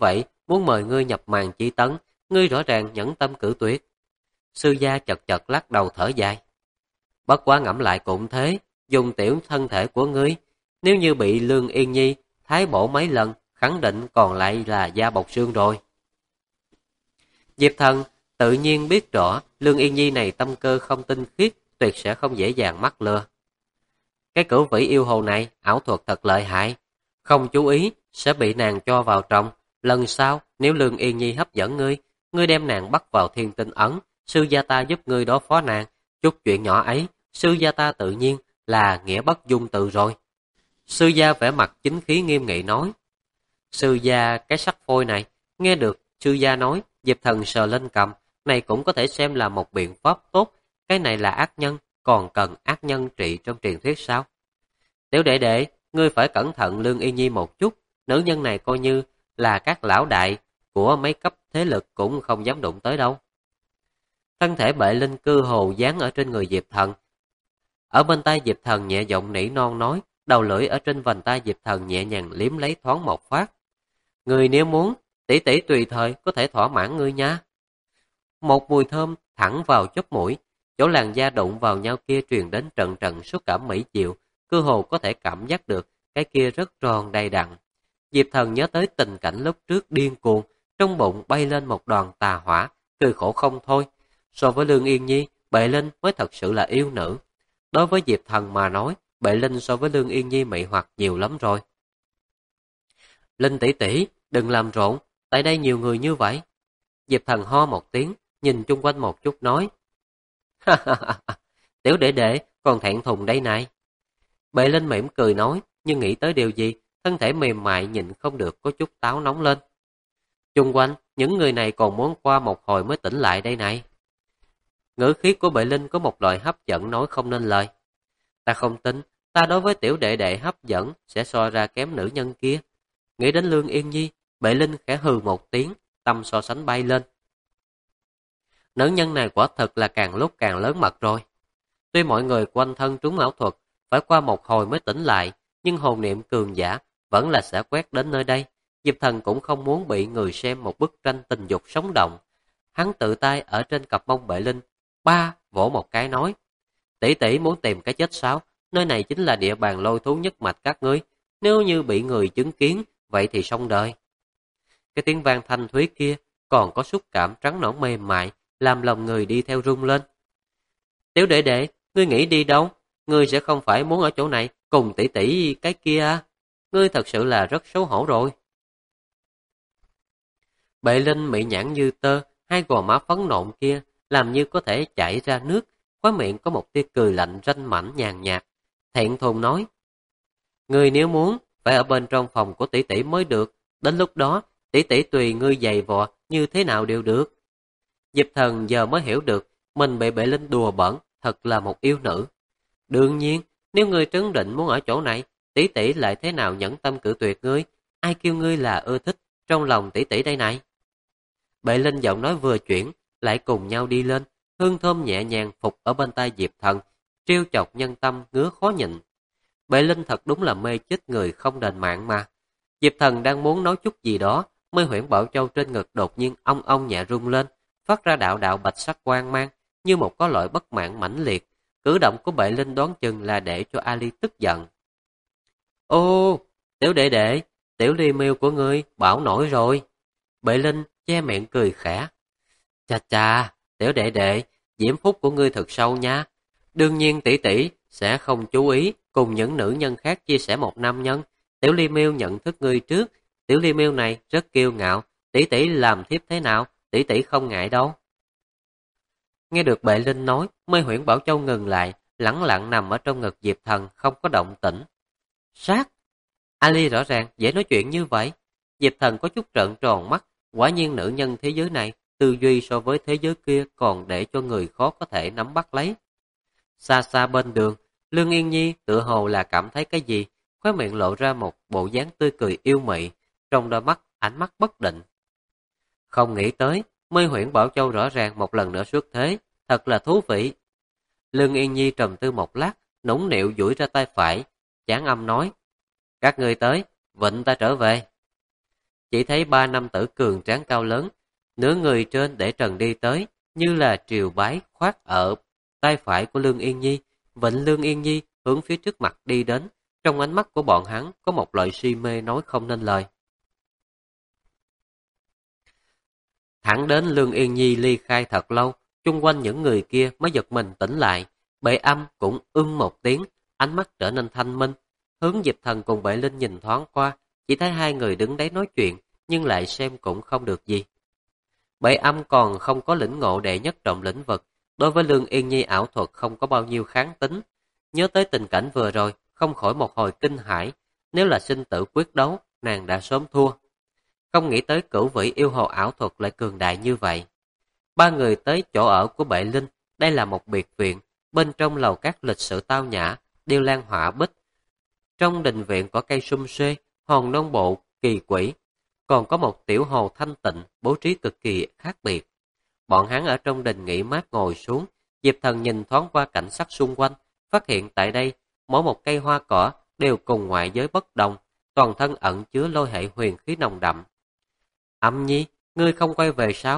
muốn mời ngươi nhập màn chi tấn, ngươi rõ ràng nhẫn tâm cử tuyệt. Sư gia chật chật lắc đầu thở dài. Bất quá ngẫm lại cũng thế, dùng tiểu thân thể của ngươi, nếu như bị Lương Yên Nhi thái bổ mấy lần, khẳng định còn lại là da bọc xương rồi. Diệp Thần tự nhiên biết rõ Lương Yên Nhi này tâm cơ không tinh khiết, tuyệt sẽ không dễ dàng mắc lừa. Cái cửu vĩ yêu hồ này ảo thuật thật lợi hại, không chú ý sẽ bị nàng cho vào trong. Lần sau nếu Lương Yên Nhi hấp dẫn ngươi, ngươi đem nàng bắt vào Thiên Tinh Ấn, sư gia ta giúp ngươi đối phó nàng. Chút chuyện nhỏ ấy, sư gia ta tự nhiên là nghĩa bất dung từ rồi. Sư gia vẻ mặt chính khí nghiêm nghị nói. Sư gia cái sắc phôi này, nghe được sư gia nói, Diệp Thần sờ lên cầm, này cũng có thể xem là một biện pháp tốt. Cái này là ác nhân, còn cần ác nhân trị trong truyền thuyết sao? Tiểu đệ đệ, ngươi phải cẩn thận Lương Yên Nhi một chút, nữ nhân này coi như là các lão đại của mấy cấp thế lực cũng không dám đụng tới đâu. Thân thể Bệ Linh cư hồ dán ở trên người Diệp Thần. Ở bên tai Diệp Thần nhẹ giọng nỉ non nói, đầu lưỡi ở trên vành tai Diệp Thần nhẹ nhàng liếm lấy thoáng một phát. Ngươi nếu muốn, tỷ tỷ tùy thời có thể thỏa mãn ngươi nha. Một mùi thơm thẳng vào chóp mũi, chỗ làn da đụng vào nhau kia truyền đến trận trận xúc cảm mỹ diệu, cơ hồ có thể cảm giác được cái kia rất tròn đầy đặn. Diệp Thần nhớ tới tình cảnh lúc trước điên cuồng, trong bụng bay lên một đoàn tà hỏa, cười khổ không thôi. So với Lương Yên Nhi, Bệ Linh mới thật sự là yêu nữ. Đối với Diệp Thần mà nói, Bệ Linh so với Lương Yên Nhi mị hoặc nhiều lắm rồi. Linh tỷ tỷ, đừng làm rộn, tại đây nhiều người như vậy. Diệp Thần ho một tiếng, nhìn chung quanh một chút nói. Tiểu đệ đệ, còn thẹn thùng đây này. Bệ Linh mỉm cười nói, nhưng nghĩ tới điều gì, thân thể mềm mại nhịn không được có chút táo nóng lên. Chung quanh, những người này còn muốn qua một hồi mới tỉnh lại đây này. Ngữ khí của Bệ Linh có một loại hấp dẫn nói không nên lời. Ta không tin, ta đối với tiểu đệ đệ hấp dẫn sẽ so ra kém nữ nhân kia. Nghĩ đến Lương Yên Nhi, Bệ Linh khẽ hừ một tiếng, tâm so sánh bay lên. Nữ nhân này quả thật là càng lúc càng lớn mật rồi. Tuy mọi người quanh thân trúng ảo thuật, phải qua một hồi mới tỉnh lại, nhưng hồn niệm cường giả vẫn là sẽ quét đến nơi đây. Diệp Thần cũng không muốn bị người xem một bức tranh tình dục sống động. Hắn tự tay ở trên cặp mông Bệ Linh, vỗ một cái nói. Tỷ tỷ muốn tìm cái chết sao? Nơi này chính là địa bàn lôi thú nhất mạch các ngươi. Nếu như bị người chứng kiến, vậy thì xong đời. Cái tiếng vang thanh thúy kia còn có xúc cảm trắng nõn mềm mại, làm lòng người đi theo rung lên. Tiểu đệ đệ, ngươi nghĩ đi đâu? Ngươi sẽ không phải muốn ở chỗ này cùng tỷ tỷ cái kia à? Ngươi thật sự là rất xấu hổ rồi. Bệ Linh mị nhãn như tơ, hai gò má phấn nộn kia làm như có thể chảy ra nước, khóe miệng có một tia cười lạnh ranh mảnh nhàn nhạt. Thẹn thùng nói, ngươi nếu muốn phải ở bên trong phòng của tỷ tỷ mới được, đến lúc đó tỷ tỷ tùy ngươi giày vò như thế nào đều được. Diệp Thần giờ mới hiểu được mình bị Bệ Linh đùa bỡn, thật là một yêu nữ. Đương nhiên, nếu ngươi trấn định muốn ở chỗ này, tỷ tỷ lại thế nào nhẫn tâm cự tuyệt ngươi, ai kêu ngươi là ưa thích trong lòng tỷ tỷ đây này. Bệ Linh giọng nói vừa chuyển, lại cùng nhau đi lên, hương thơm nhẹ nhàng phục ở bên tai Diệp Thần, trêu chọc nhân tâm ngứa khó nhịn. Bệ Linh thật đúng là mê chết người không đền mạng mà. Diệp Thần đang muốn nói chút gì đó, Mây Huyễn Bảo Châu trên ngực đột nhiên ong ong nhẹ rung lên, phát ra đạo đạo bạch sắc quang mang, như một có loại bất mãn mãnh liệt. Cử động của Bệ Linh đoán chừng là để cho Ali tức giận. Ô, tiểu đệ đệ, tiểu ly miêu của ngươi bảo nổi rồi. Bệ Linh che miệng cười khẽ. Chà chà, tiểu đệ đệ, diễm phúc của ngươi thật sâu nha. Đương nhiên tỷ tỷ sẽ không chú ý cùng những nữ nhân khác chia sẻ một nam nhân. Tiểu ly miêu nhận thức ngươi trước, tiểu ly miêu này rất kiêu ngạo, tỷ tỷ làm thiếp thế nào, tỷ tỷ không ngại đâu. Nghe được Bệ Linh nói, Mây Huyễn Bảo Châu ngừng lại, lẳng lặng nằm ở trong ngực Diệp Thần, không có động tĩnh. Sát! Ali rõ ràng dễ nói chuyện như vậy. Diệp Thần có chút trợn tròn mắt, quả nhiên nữ nhân thế giới này, tư duy so với thế giới kia còn để cho người khó có thể nắm bắt lấy. Xa xa bên đường, Lương Yên Nhi tựa hồ là cảm thấy cái gì, khóe miệng lộ ra một bộ dáng tươi cười yêu mị, trong đôi mắt ánh mắt bất định. Không nghĩ tới, Mây Huyễn Bảo Châu rõ ràng một lần nữa xuất thế, thật là thú vị. Lương Yên Nhi trầm tư một lát, nũng nịu duỗi ra tay phải, chán âm nói, các ngươi tới, vịnh ta trở về. chỉ thấy ba nam tử cường tráng cao lớn, nửa người trên để trần đi tới, như là triều bái khoác ở tay phải của Lương Yên Nhi, vịnh Lương Yên Nhi hướng phía trước mặt đi đến. Trong ánh mắt của bọn hắn có một loại si mê nói không nên lời. Thẳng đến Lương Yên Nhi ly khai thật lâu, chung quanh những người kia mới giật mình tỉnh lại. Bệ Âm cũng một tiếng, ánh mắt trở nên thanh minh. Hướng Diệp Thần cùng Bệ Linh nhìn thoáng qua, chỉ thấy hai người đứng đấy nói chuyện, nhưng lại xem cũng không được gì. Bệ Âm còn không có lĩnh ngộ đệ nhất trọng lĩnh vực, đối với Lương Yên Nhi ảo thuật không có bao nhiêu kháng tính. Nhớ tới tình cảnh vừa rồi, không khỏi một hồi kinh hãi, nếu là sinh tử quyết đấu, nàng đã sớm thua. Không nghĩ tới cửu vị yêu hồ ảo thuật lại cường đại như vậy. Ba người tới chỗ ở của Bệ Linh, đây là một biệt viện, bên trong lầu các lịch sự tao nhã, điêu lan họa bích. Trong đình viện có cây sum xuê, hòn non bộ, kỳ quỷ, còn có một tiểu hồ thanh tịnh, bố trí cực kỳ khác biệt. Bọn hắn ở trong đình nghỉ mát ngồi xuống, Diệp Thần nhìn thoáng qua cảnh sắc xung quanh, phát hiện tại đây, mỗi một cây hoa cỏ đều cùng ngoại giới bất đồng, toàn thân ẩn chứa lôi hệ huyền khí nồng đậm. Âm Nhi, ngươi không quay về sao?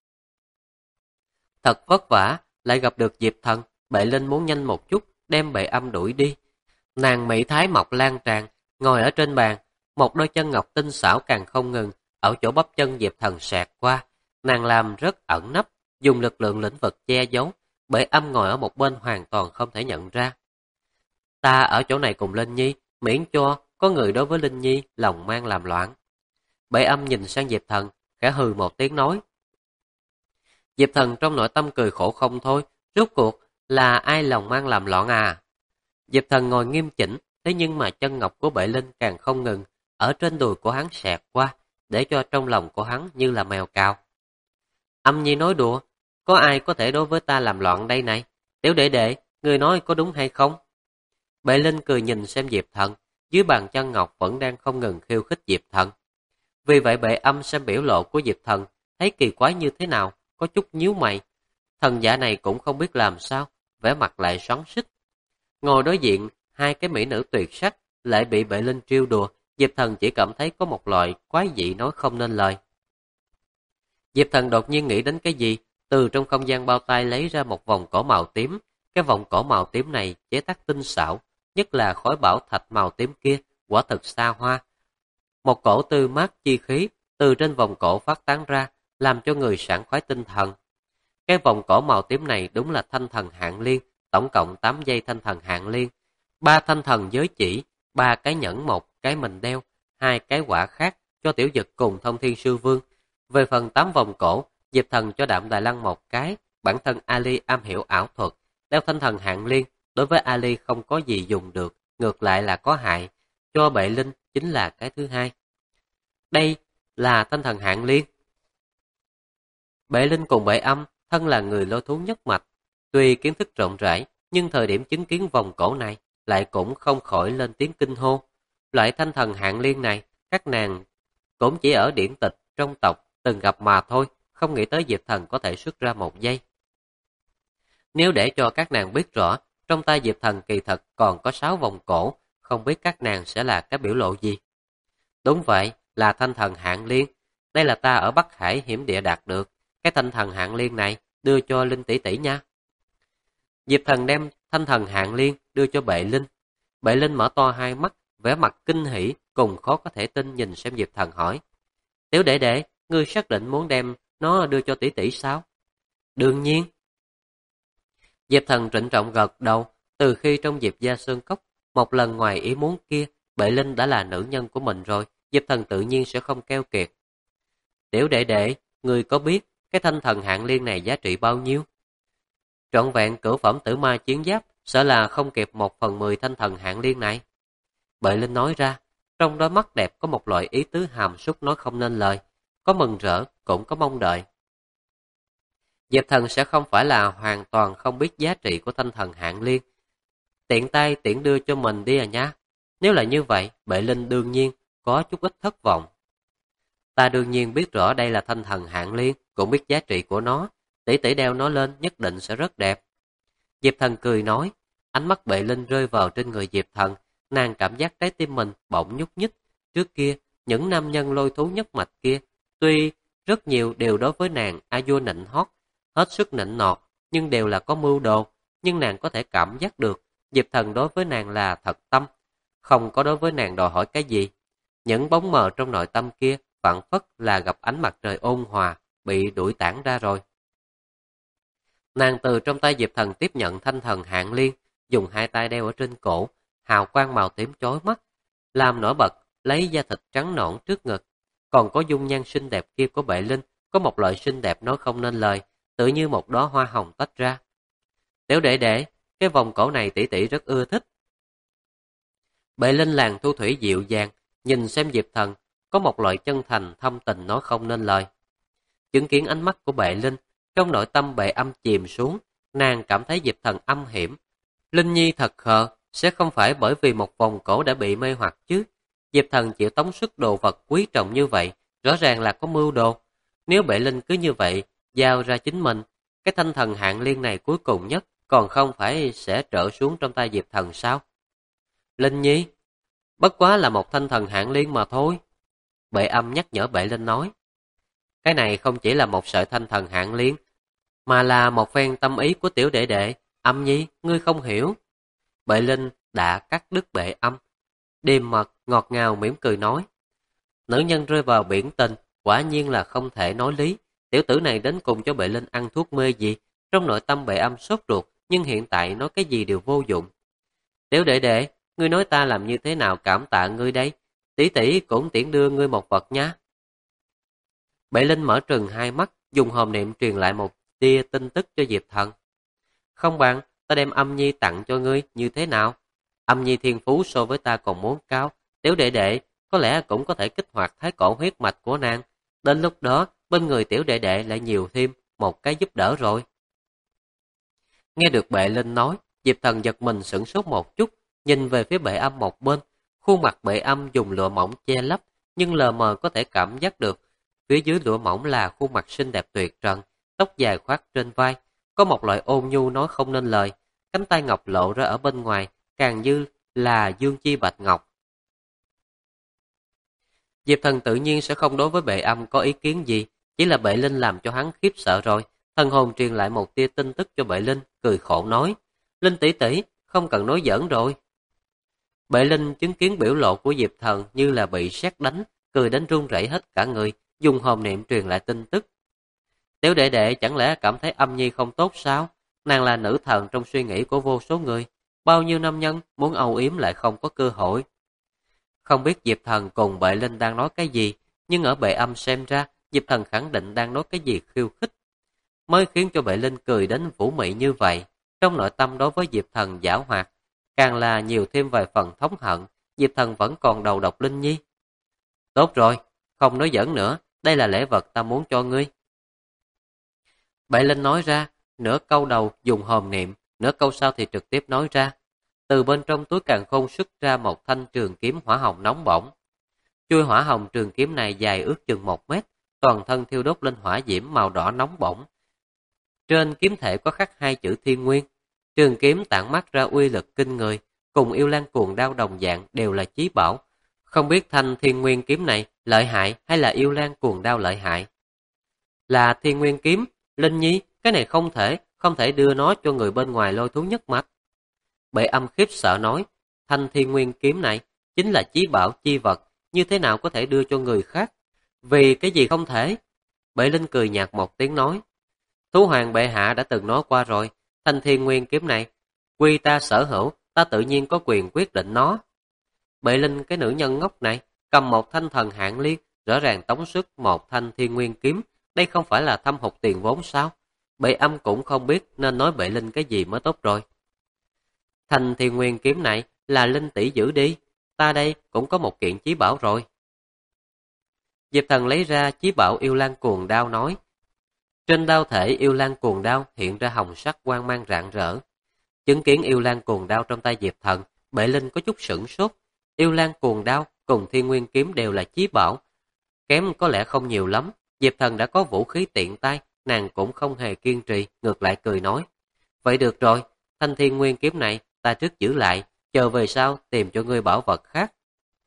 Thật vất vả, lại gặp được Diệp Thần, Bệ Linh muốn nhanh một chút, đem Bệ Âm đuổi đi. Nàng mỹ thái mọc lan tràn, ngồi ở trên bàn, một đôi chân ngọc tinh xảo càng không ngừng, ở chỗ bắp chân Diệp Thần xẹt qua. Nàng làm rất ẩn nấp, dùng lực lượng lĩnh vực che giấu, Bệ Âm ngồi ở một bên hoàn toàn không thể nhận ra. Ta ở chỗ này cùng Linh Nhi, miễn cho có người đối với Linh Nhi lòng mang làm loạn. Bệ Âm nhìn sang Diệp Thần, khẽ hừ một tiếng nói. Diệp Thần trong nội tâm cười khổ không thôi, rốt cuộc là ai lòng mang làm loạn à? Diệp Thần ngồi nghiêm chỉnh, thế nhưng mà chân ngọc của Bệ Linh càng không ngừng, ở trên đùi của hắn xẹt qua, để cho trong lòng của hắn như là mèo cào. Âm Nhi nói đùa, có ai có thể đối với ta làm loạn đây này? Tiểu đệ đệ, người nói có đúng hay không? Bệ Linh cười nhìn xem Diệp Thần, dưới bàn chân ngọc vẫn đang không ngừng khiêu khích Diệp Thần. Vì vậy Bệ Âm xem biểu lộ của Diệp Thần, thấy kỳ quái như thế nào, có chút nhíu mày. Thần giả này cũng không biết làm sao, vẻ mặt lại xoắn xít. Ngồi đối diện, hai cái mỹ nữ tuyệt sắc, lại bị Bệ Linh trêu đùa, Diệp Thần chỉ cảm thấy có một loại quái dị nói không nên lời. Diệp Thần đột nhiên nghĩ đến cái gì, từ trong không gian bao tay lấy ra một vòng cổ màu tím. Cái vòng cổ màu tím này chế tác tinh xảo, nhất là khối bảo thạch màu tím kia, quả thực xa hoa. Một cổ tươi mát chi khí từ trên vòng cổ phát tán ra, làm cho người sảng khoái tinh thần. Cái vòng cổ màu tím này đúng là thanh thần hạng liên, tổng cộng 8 dây thanh thần hạng liên, 3 thanh thần giới chỉ, 3 cái nhẫn, một cái mình đeo, 2 cái quả khác cho Tiểu Dực cùng Thông Thiên Sư Vương. Về phần 8 vòng cổ, Diệp Thần cho Đạm Đài Lăng một cái, bản thân Ali am hiểu ảo thuật, đeo thanh thần hạng liên, đối với Ali không có gì dùng được, ngược lại là có hại, cho Bệ Linh chính là cái thứ hai. Đây là thanh thần hạng liên. Bệ Linh cùng Bệ Âm thân là người lôi thú nhất mạch, tuy kiến thức rộng rãi, nhưng thời điểm chứng kiến vòng cổ này lại cũng không khỏi lên tiếng kinh hô. Loại thanh thần hạng liên này, các nàng cũng chỉ ở điển tịch trong tộc từng gặp mà thôi, không nghĩ tới Diệp Thần có thể xuất ra một giây. Nếu để cho các nàng biết rõ, trong tay Diệp Thần kỳ thật còn có 6 vòng cổ, không biết các nàng sẽ là cái biểu lộ gì. Đúng vậy, là thanh thần hạng liên. Đây là ta ở Bắc Hải hiểm địa đạt được. Cái thanh thần hạng liên này đưa cho Linh tỷ tỷ nha. Diệp Thần đem thanh thần hạng liên đưa cho Bệ Linh. Bệ Linh mở to hai mắt, vẻ mặt kinh hỉ cùng khó có thể tin nhìn xem Diệp Thần hỏi. Tiểu đệ đệ, ngươi xác định muốn đem nó đưa cho tỷ tỷ sao? Đương nhiên. Diệp Thần trịnh trọng gật đầu, từ khi trong Diệp gia sơn cốc, một lần ngoài ý muốn kia, Bệ Linh đã là nữ nhân của mình rồi, Diệp Thần tự nhiên sẽ không keo kiệt. Tiểu đệ đệ, ngươi có biết cái thanh thần hạng liên này giá trị bao nhiêu? Trọn vẹn cửu phẩm tử ma chiến giáp, sợ là không kịp 1/10 thanh thần hạng liên này. Bệ Linh nói ra, trong đôi mắt đẹp có một loại ý tứ hàm súc nói không nên lời, có mừng rỡ, cũng có mong đợi. Diệp Thần sẽ không phải là hoàn toàn không biết giá trị của thanh thần hạng liên. Tiện tay tiện đưa cho mình đi à nhá. Nếu là như vậy, Bệ Linh đương nhiên có chút ít thất vọng. Ta đương nhiên biết rõ đây là thanh thần hạng liên, cũng biết giá trị của nó. Tỷ tỷ đeo nó lên nhất định sẽ rất đẹp. Diệp Thần cười nói, ánh mắt Bệ Linh rơi vào trên người Diệp Thần, nàng cảm giác trái tim mình bỗng nhúc nhích. Trước kia, những nam nhân lôi thú nhất mạch kia, tuy rất nhiều đều đối với nàng a vua nịnh hót, hết sức nịnh nọt, nhưng đều là có mưu đồ, nhưng nàng có thể cảm giác được, Diệp Thần đối với nàng là thật tâm, không có đối với nàng đòi hỏi cái gì. Những bóng mờ trong nội tâm kia phảng phất là gặp ánh mặt trời ôn hòa, bị đuổi tản ra rồi. Nàng từ trong tay Diệp Thần tiếp nhận thanh thần hạng liên, dùng hai tay đeo ở trên cổ, hào quang màu tím chói mắt, làm nổi bật, lấy da thịt trắng nõn trước ngực. Còn có dung nhan xinh đẹp kia của Bệ Linh, có một loại xinh đẹp nói không nên lời, tự như một đóa hoa hồng tách ra. Tiểu đệ đệ, cái vòng cổ này tỷ tỷ rất ưa thích. Bệ Linh làng thu thủy dịu dàng, nhìn xem Diệp Thần, có một loại chân thành thâm tình nói không nên lời. Chứng kiến ánh mắt của Bệ Linh, trong nội tâm Bệ Âm chìm xuống, nàng cảm thấy Diệp Thần âm hiểm. Linh Nhi thật khờ, sẽ không phải bởi vì một vòng cổ đã bị mê hoặc chứ. Diệp Thần chịu tống xuất đồ vật quý trọng như vậy, rõ ràng là có mưu đồ. Nếu Bệ Linh cứ như vậy, giao ra chính mình, cái thanh thần hạng liên này cuối cùng nhất, còn không phải sẽ trở xuống trong tay Diệp Thần sao? Linh Nhi, bất quá là một thanh thần hạng liên mà thôi. Bệ Âm nhắc nhở Bệ Linh nói. Cái này không chỉ là một sợi thanh thần hạng liên, mà là một phen tâm ý của tiểu đệ đệ. Âm Nhi, ngươi không hiểu. Bệ Linh đã cắt đứt Bệ Âm, điềm mật, ngọt ngào mỉm cười nói. Nữ nhân rơi vào biển tình, quả nhiên là không thể nói lý. Tiểu tử này đến cùng cho Bệ Linh ăn thuốc mê gì? Trong nội tâm Bệ Âm sốt ruột, nhưng hiện tại nói cái gì đều vô dụng. Tiểu đệ đệ, ngươi nói ta làm như thế nào cảm tạ ngươi đây? Tỷ tỷ cũng tiễn đưa ngươi một vật nhé. Bệ Linh mở trừng hai mắt, dùng hồn niệm truyền lại một tia tin tức cho Diệp Thần. Không bằng, ta đem Âm Nhi tặng cho ngươi như thế nào? Âm Nhi thiên phú so với ta còn muốn cao, tiểu đệ đệ có lẽ cũng có thể kích hoạt thái cổ huyết mạch của nàng. Đến lúc đó, bên người tiểu đệ đệ lại nhiều thêm một cái giúp đỡ rồi. Nghe được Bệ Linh nói, Diệp Thần giật mình sửng sốt một chút, nhìn về phía Bệ Âm một bên. Khuôn mặt Bệ Âm dùng lụa mỏng che lấp, nhưng lờ mờ có thể cảm giác được. Phía dưới lụa mỏng là khuôn mặt xinh đẹp tuyệt trần, tóc dài khoác trên vai, có một loại ôn nhu nói không nên lời, cánh tay ngọc lộ ra ở bên ngoài, càng như là dương chi bạch ngọc. Diệp Thần tự nhiên sẽ không đối với Bệ Âm có ý kiến gì, chỉ là Bệ Linh làm cho hắn khiếp sợ rồi. Thần hồn truyền lại một tia tin tức cho Bệ Linh, cười khổ nói, Linh tỷ tỷ, không cần nói giỡn rồi. Bệ Linh chứng kiến biểu lộ của Diệp Thần như là bị sét đánh, cười đến run rẩy hết cả người, dùng hồn niệm truyền lại tin tức. Tiểu đệ đệ chẳng lẽ cảm thấy Âm Nhi không tốt sao? Nàng là nữ thần trong suy nghĩ của vô số người, bao nhiêu nam nhân muốn âu yếm lại không có cơ hội. Không biết Diệp Thần cùng Bệ Linh đang nói cái gì, nhưng ở Bệ Âm xem ra, Diệp Thần khẳng định đang nói cái gì khiêu khích, mới khiến cho Bệ Linh cười đến vũ mị như vậy. Trong nội tâm đối với Diệp Thần giảo hoạt, càng là nhiều thêm vài phần thống hận. Diệp Thần vẫn còn đầu độc Linh Nhi. Tốt rồi, không nói giỡn nữa, đây là lễ vật ta muốn cho ngươi. Bệ Linh nói ra, nửa câu đầu dùng hồn niệm, nửa câu sau thì trực tiếp nói ra. Từ bên trong túi càn khôn xuất ra một thanh trường kiếm hỏa hồng nóng bỏng. Chuôi hỏa hồng trường kiếm này dài ước chừng 1 mét, toàn thân thiêu đốt lên hỏa diễm màu đỏ nóng bỏng. Trên kiếm thể có khắc 2 chữ Thiên Nguyên. Trường kiếm tản mát ra uy lực kinh người, cùng yêu lan cuồng đao đồng dạng đều là chí bảo. Không biết thanh Thiên Nguyên kiếm này lợi hại hay là yêu lan cuồng đao lợi hại. Là Thiên Nguyên kiếm, Linh Nhi, cái này không thể đưa nó cho người bên ngoài lôi thú nhất mạch. Bệ Âm khiếp sợ nói, thanh Thiên Nguyên kiếm này chính là chí bảo chi vật, như thế nào có thể đưa cho người khác? Vì cái gì không thể? Bệ Linh cười nhạt một tiếng nói, Thú Hoàng bệ hạ đã từng nói qua rồi, thanh Thiên Nguyên kiếm này, quy ta sở hữu, ta tự nhiên có quyền quyết định nó. Bệ Linh cái nữ nhân ngốc này, cầm một thanh thần hạng liên, rõ ràng tống xuất một thanh Thiên Nguyên kiếm, đây không phải là thâm hụt tiền vốn sao? Bệ Âm cũng không biết nên nói Bệ Linh cái gì mới tốt rồi. Thanh Thiên Nguyên kiếm này là Linh tỷ giữ đi, ta đây cũng có một kiện chí bảo rồi. Diệp Thần lấy ra chí bảo yêu lan cuồng đao nói. Trên đao thể yêu lan cuồng đao hiện ra hồng sắc quang mang rạng rỡ. Chứng kiến yêu lan cuồng đao trong tay Diệp Thần, Bệ Linh có chút sửng sốt. Yêu lan cuồng đao cùng Thiên Nguyên kiếm đều là chí bảo, kém có lẽ không nhiều lắm. Diệp Thần đã có vũ khí tiện tay, nàng cũng không hề kiên trì, ngược lại cười nói. Vậy được rồi, thanh Thiên Nguyên kiếm này ta trước giữ lại, chờ về sau tìm cho ngươi bảo vật khác.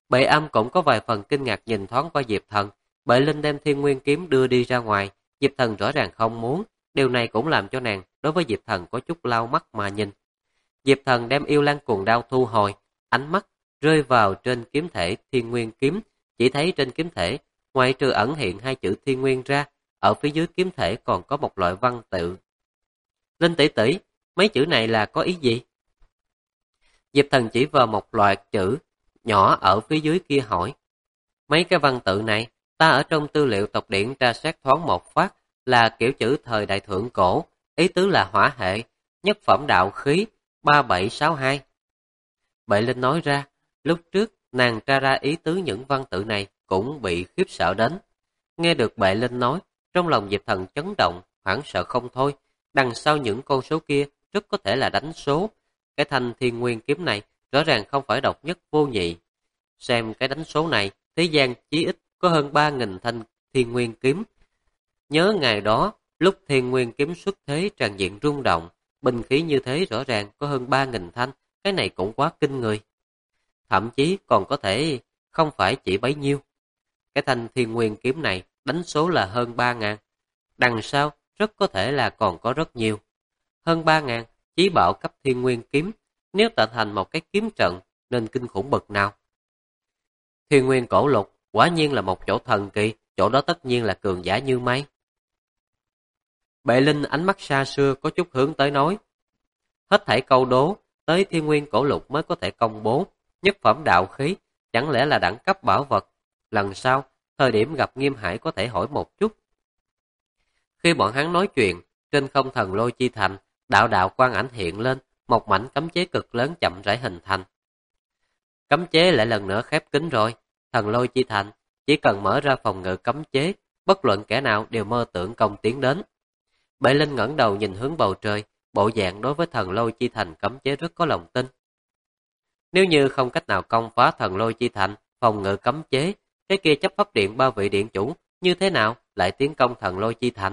Bệ Âm cũng có vài phần kinh ngạc nhìn thoáng qua Diệp Thần. Bệ Linh đem Thiên Nguyên kiếm đưa đi ra ngoài, Diệp Thần rõ ràng không muốn, điều này cũng làm cho nàng đối với Diệp Thần có chút lau mắt mà nhìn. Diệp Thần đem Yêu Lan cuồng đao thu hồi, ánh mắt rơi vào trên kiếm thể Thiên Nguyên kiếm, chỉ thấy trên kiếm thể, ngoại trừ ẩn hiện hai chữ Thiên Nguyên ra, ở phía dưới kiếm thể còn có một loại văn tự. Linh tỷ tỷ, mấy chữ này là có ý gì? Diệp Thần chỉ vào một loạt chữ nhỏ ở phía dưới kia hỏi. Mấy cái văn tự này, ta ở trong tư liệu tộc điển tra xét thoáng một phát là kiểu chữ thời đại thượng cổ, ý tứ là hỏa hệ, nhất phẩm đạo khí, 3762. Bệ Linh nói ra, lúc trước nàng tra ra ý tứ những văn tự này cũng bị khiếp sợ đến. Nghe được Bệ Linh nói, trong lòng Diệp Thần chấn động, hoảng sợ không thôi, đằng sau những con số kia rất có thể là đánh số. Cái thanh Thiên Nguyên kiếm này rõ ràng không phải độc nhất vô nhị. Xem cái đánh số này, thế gian chí ít có hơn 3.000 thanh Thiên Nguyên kiếm. Nhớ ngày đó, lúc Thiên Nguyên kiếm xuất thế tràn diện rung động, binh khí như thế rõ ràng có hơn 3.000 thanh, cái này cũng quá kinh người. Thậm chí còn có thể không phải chỉ bấy nhiêu. Cái thanh Thiên Nguyên kiếm này đánh số là hơn 3.000. Đằng sau rất có thể là còn có rất nhiều. Hơn 3.000 chí bảo cấp Thiên Nguyên kiếm, nếu tạo thành một cái kiếm trận nên kinh khủng bậc nào. Thiên Nguyên cổ lục quả nhiên là một chỗ thần kỳ, chỗ đó tất nhiên là cường giả như mây. Bệ Linh ánh mắt xa xưa có chút hướng tới nói. Hết thảy câu đố, tới Thiên Nguyên cổ lục mới có thể công bố. Nhất phẩm đạo khí, chẳng lẽ là đẳng cấp bảo vật. Lần sau, thời điểm gặp Nghiêm Hải có thể hỏi một chút. Khi bọn hắn nói chuyện, trên không thần lôi chi thành, đạo đạo quang ảnh hiện lên, một mảnh cấm chế cực lớn chậm rãi hình thành. Cấm chế lại lần nữa khép kín rồi, thần lôi chi thành, chỉ cần mở ra phòng ngự cấm chế, bất luận kẻ nào đều mơ tưởng công tiến đến. Bệ Linh ngẩng đầu nhìn hướng bầu trời, bộ dạng đối với thần lôi chi thành cấm chế rất có lòng tin. Nếu như không cách nào công phá thần lôi chi thành, phòng ngự cấm chế, cái kia chấp pháp điện ba vị điện chủ, như thế nào lại tiến công thần lôi chi thành?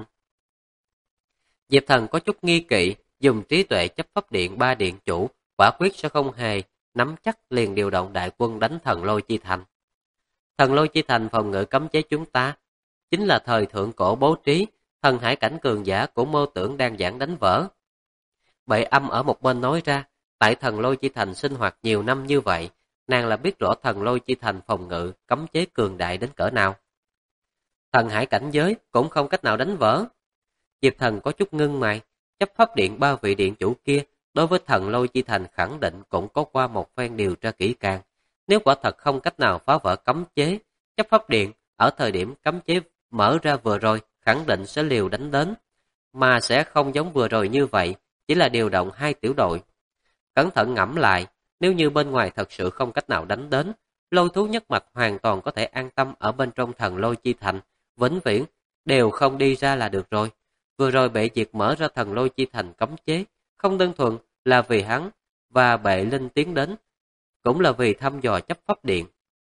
Diệp Thần có chút nghi kỵ, dùng trí tuệ chấp pháp điện ba điện chủ, quả quyết sẽ không hề nắm chắc liền điều động đại quân đánh thần lôi chi thành. Thần lôi chi thành phòng ngự cấm chế chúng ta, chính là thời thượng cổ bố trí, thần hải cảnh cường giả của mơ tưởng đang giảng đánh vỡ. Bệ Âm ở một bên nói ra, tại thần lôi chi thành sinh hoạt nhiều năm như vậy, nàng là biết rõ thần lôi chi thành phòng ngự cấm chế cường đại đến cỡ nào. Thần hải cảnh giới cũng không cách nào đánh vỡ. Diệp Thần có chút ngưng mày, chấp pháp điện ba vị điện chủ kia đối với thần lôi chi thành khẳng định cũng có qua một phen điều tra kỹ càng. Nếu quả thật không cách nào phá vỡ cấm chế, chấp pháp điện ở thời điểm cấm chế mở ra vừa rồi khẳng định sẽ liều đánh đến, mà sẽ không giống vừa rồi như vậy, chỉ là điều động hai tiểu đội. Cẩn thận ngẫm lại, nếu như bên ngoài thật sự không cách nào đánh đến, lôi thú nhất mạch hoàn toàn có thể an tâm ở bên trong thần lôi chi thành, vĩnh viễn đều không đi ra là được rồi. Vừa rồi Bệ Diệt mở ra thần lôi chi thành cấm chế, không đơn thuần là vì hắn và Bệ Linh tiến đến, cũng là vì thăm dò chấp pháp điện.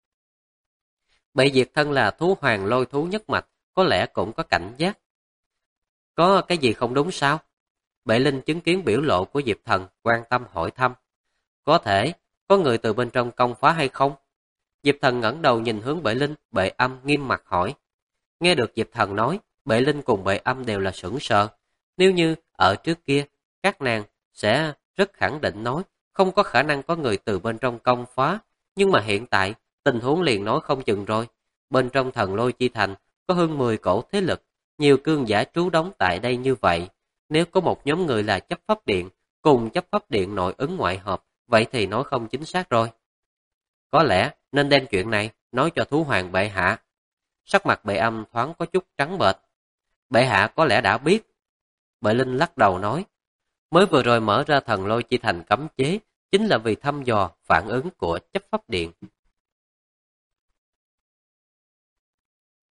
Bệ Diệt thân là thú hoàng lôi thú nhất mạch, có lẽ cũng có cảnh giác. Có cái gì không đúng sao? Bệ Linh chứng kiến biểu lộ của Diệp Thần, quan tâm hỏi thăm. Có thể, có người từ bên trong công phá hay không? Diệp Thần ngẩng đầu nhìn hướng Bệ Linh, Bệ Âm nghiêm mặt hỏi. Nghe được Diệp Thần nói, Bệ Linh cùng Bệ Âm đều là sửng sờ. Nếu như ở trước kia, các nàng sẽ rất khẳng định nói không có khả năng có người từ bên trong công phá. Nhưng mà hiện tại, tình huống liền nói không chừng rồi. Bên trong thần lôi chi thành có hơn 10 cổ thế lực, nhiều cương giả trú đóng tại đây như vậy. Nếu có một nhóm người là chấp pháp điện, cùng chấp pháp điện nội ứng ngoại hợp, vậy thì nói không chính xác rồi. Có lẽ nên đem chuyện này nói cho thú hoàng bệ hạ. Sắc mặt Bệ Âm thoáng có chút trắng bệch. Bệ hạ có lẽ đã biết. Bệ Linh lắc đầu nói, mới vừa rồi mở ra thần lôi chi thành cấm chế, chính là vì thăm dò phản ứng của chấp pháp điện.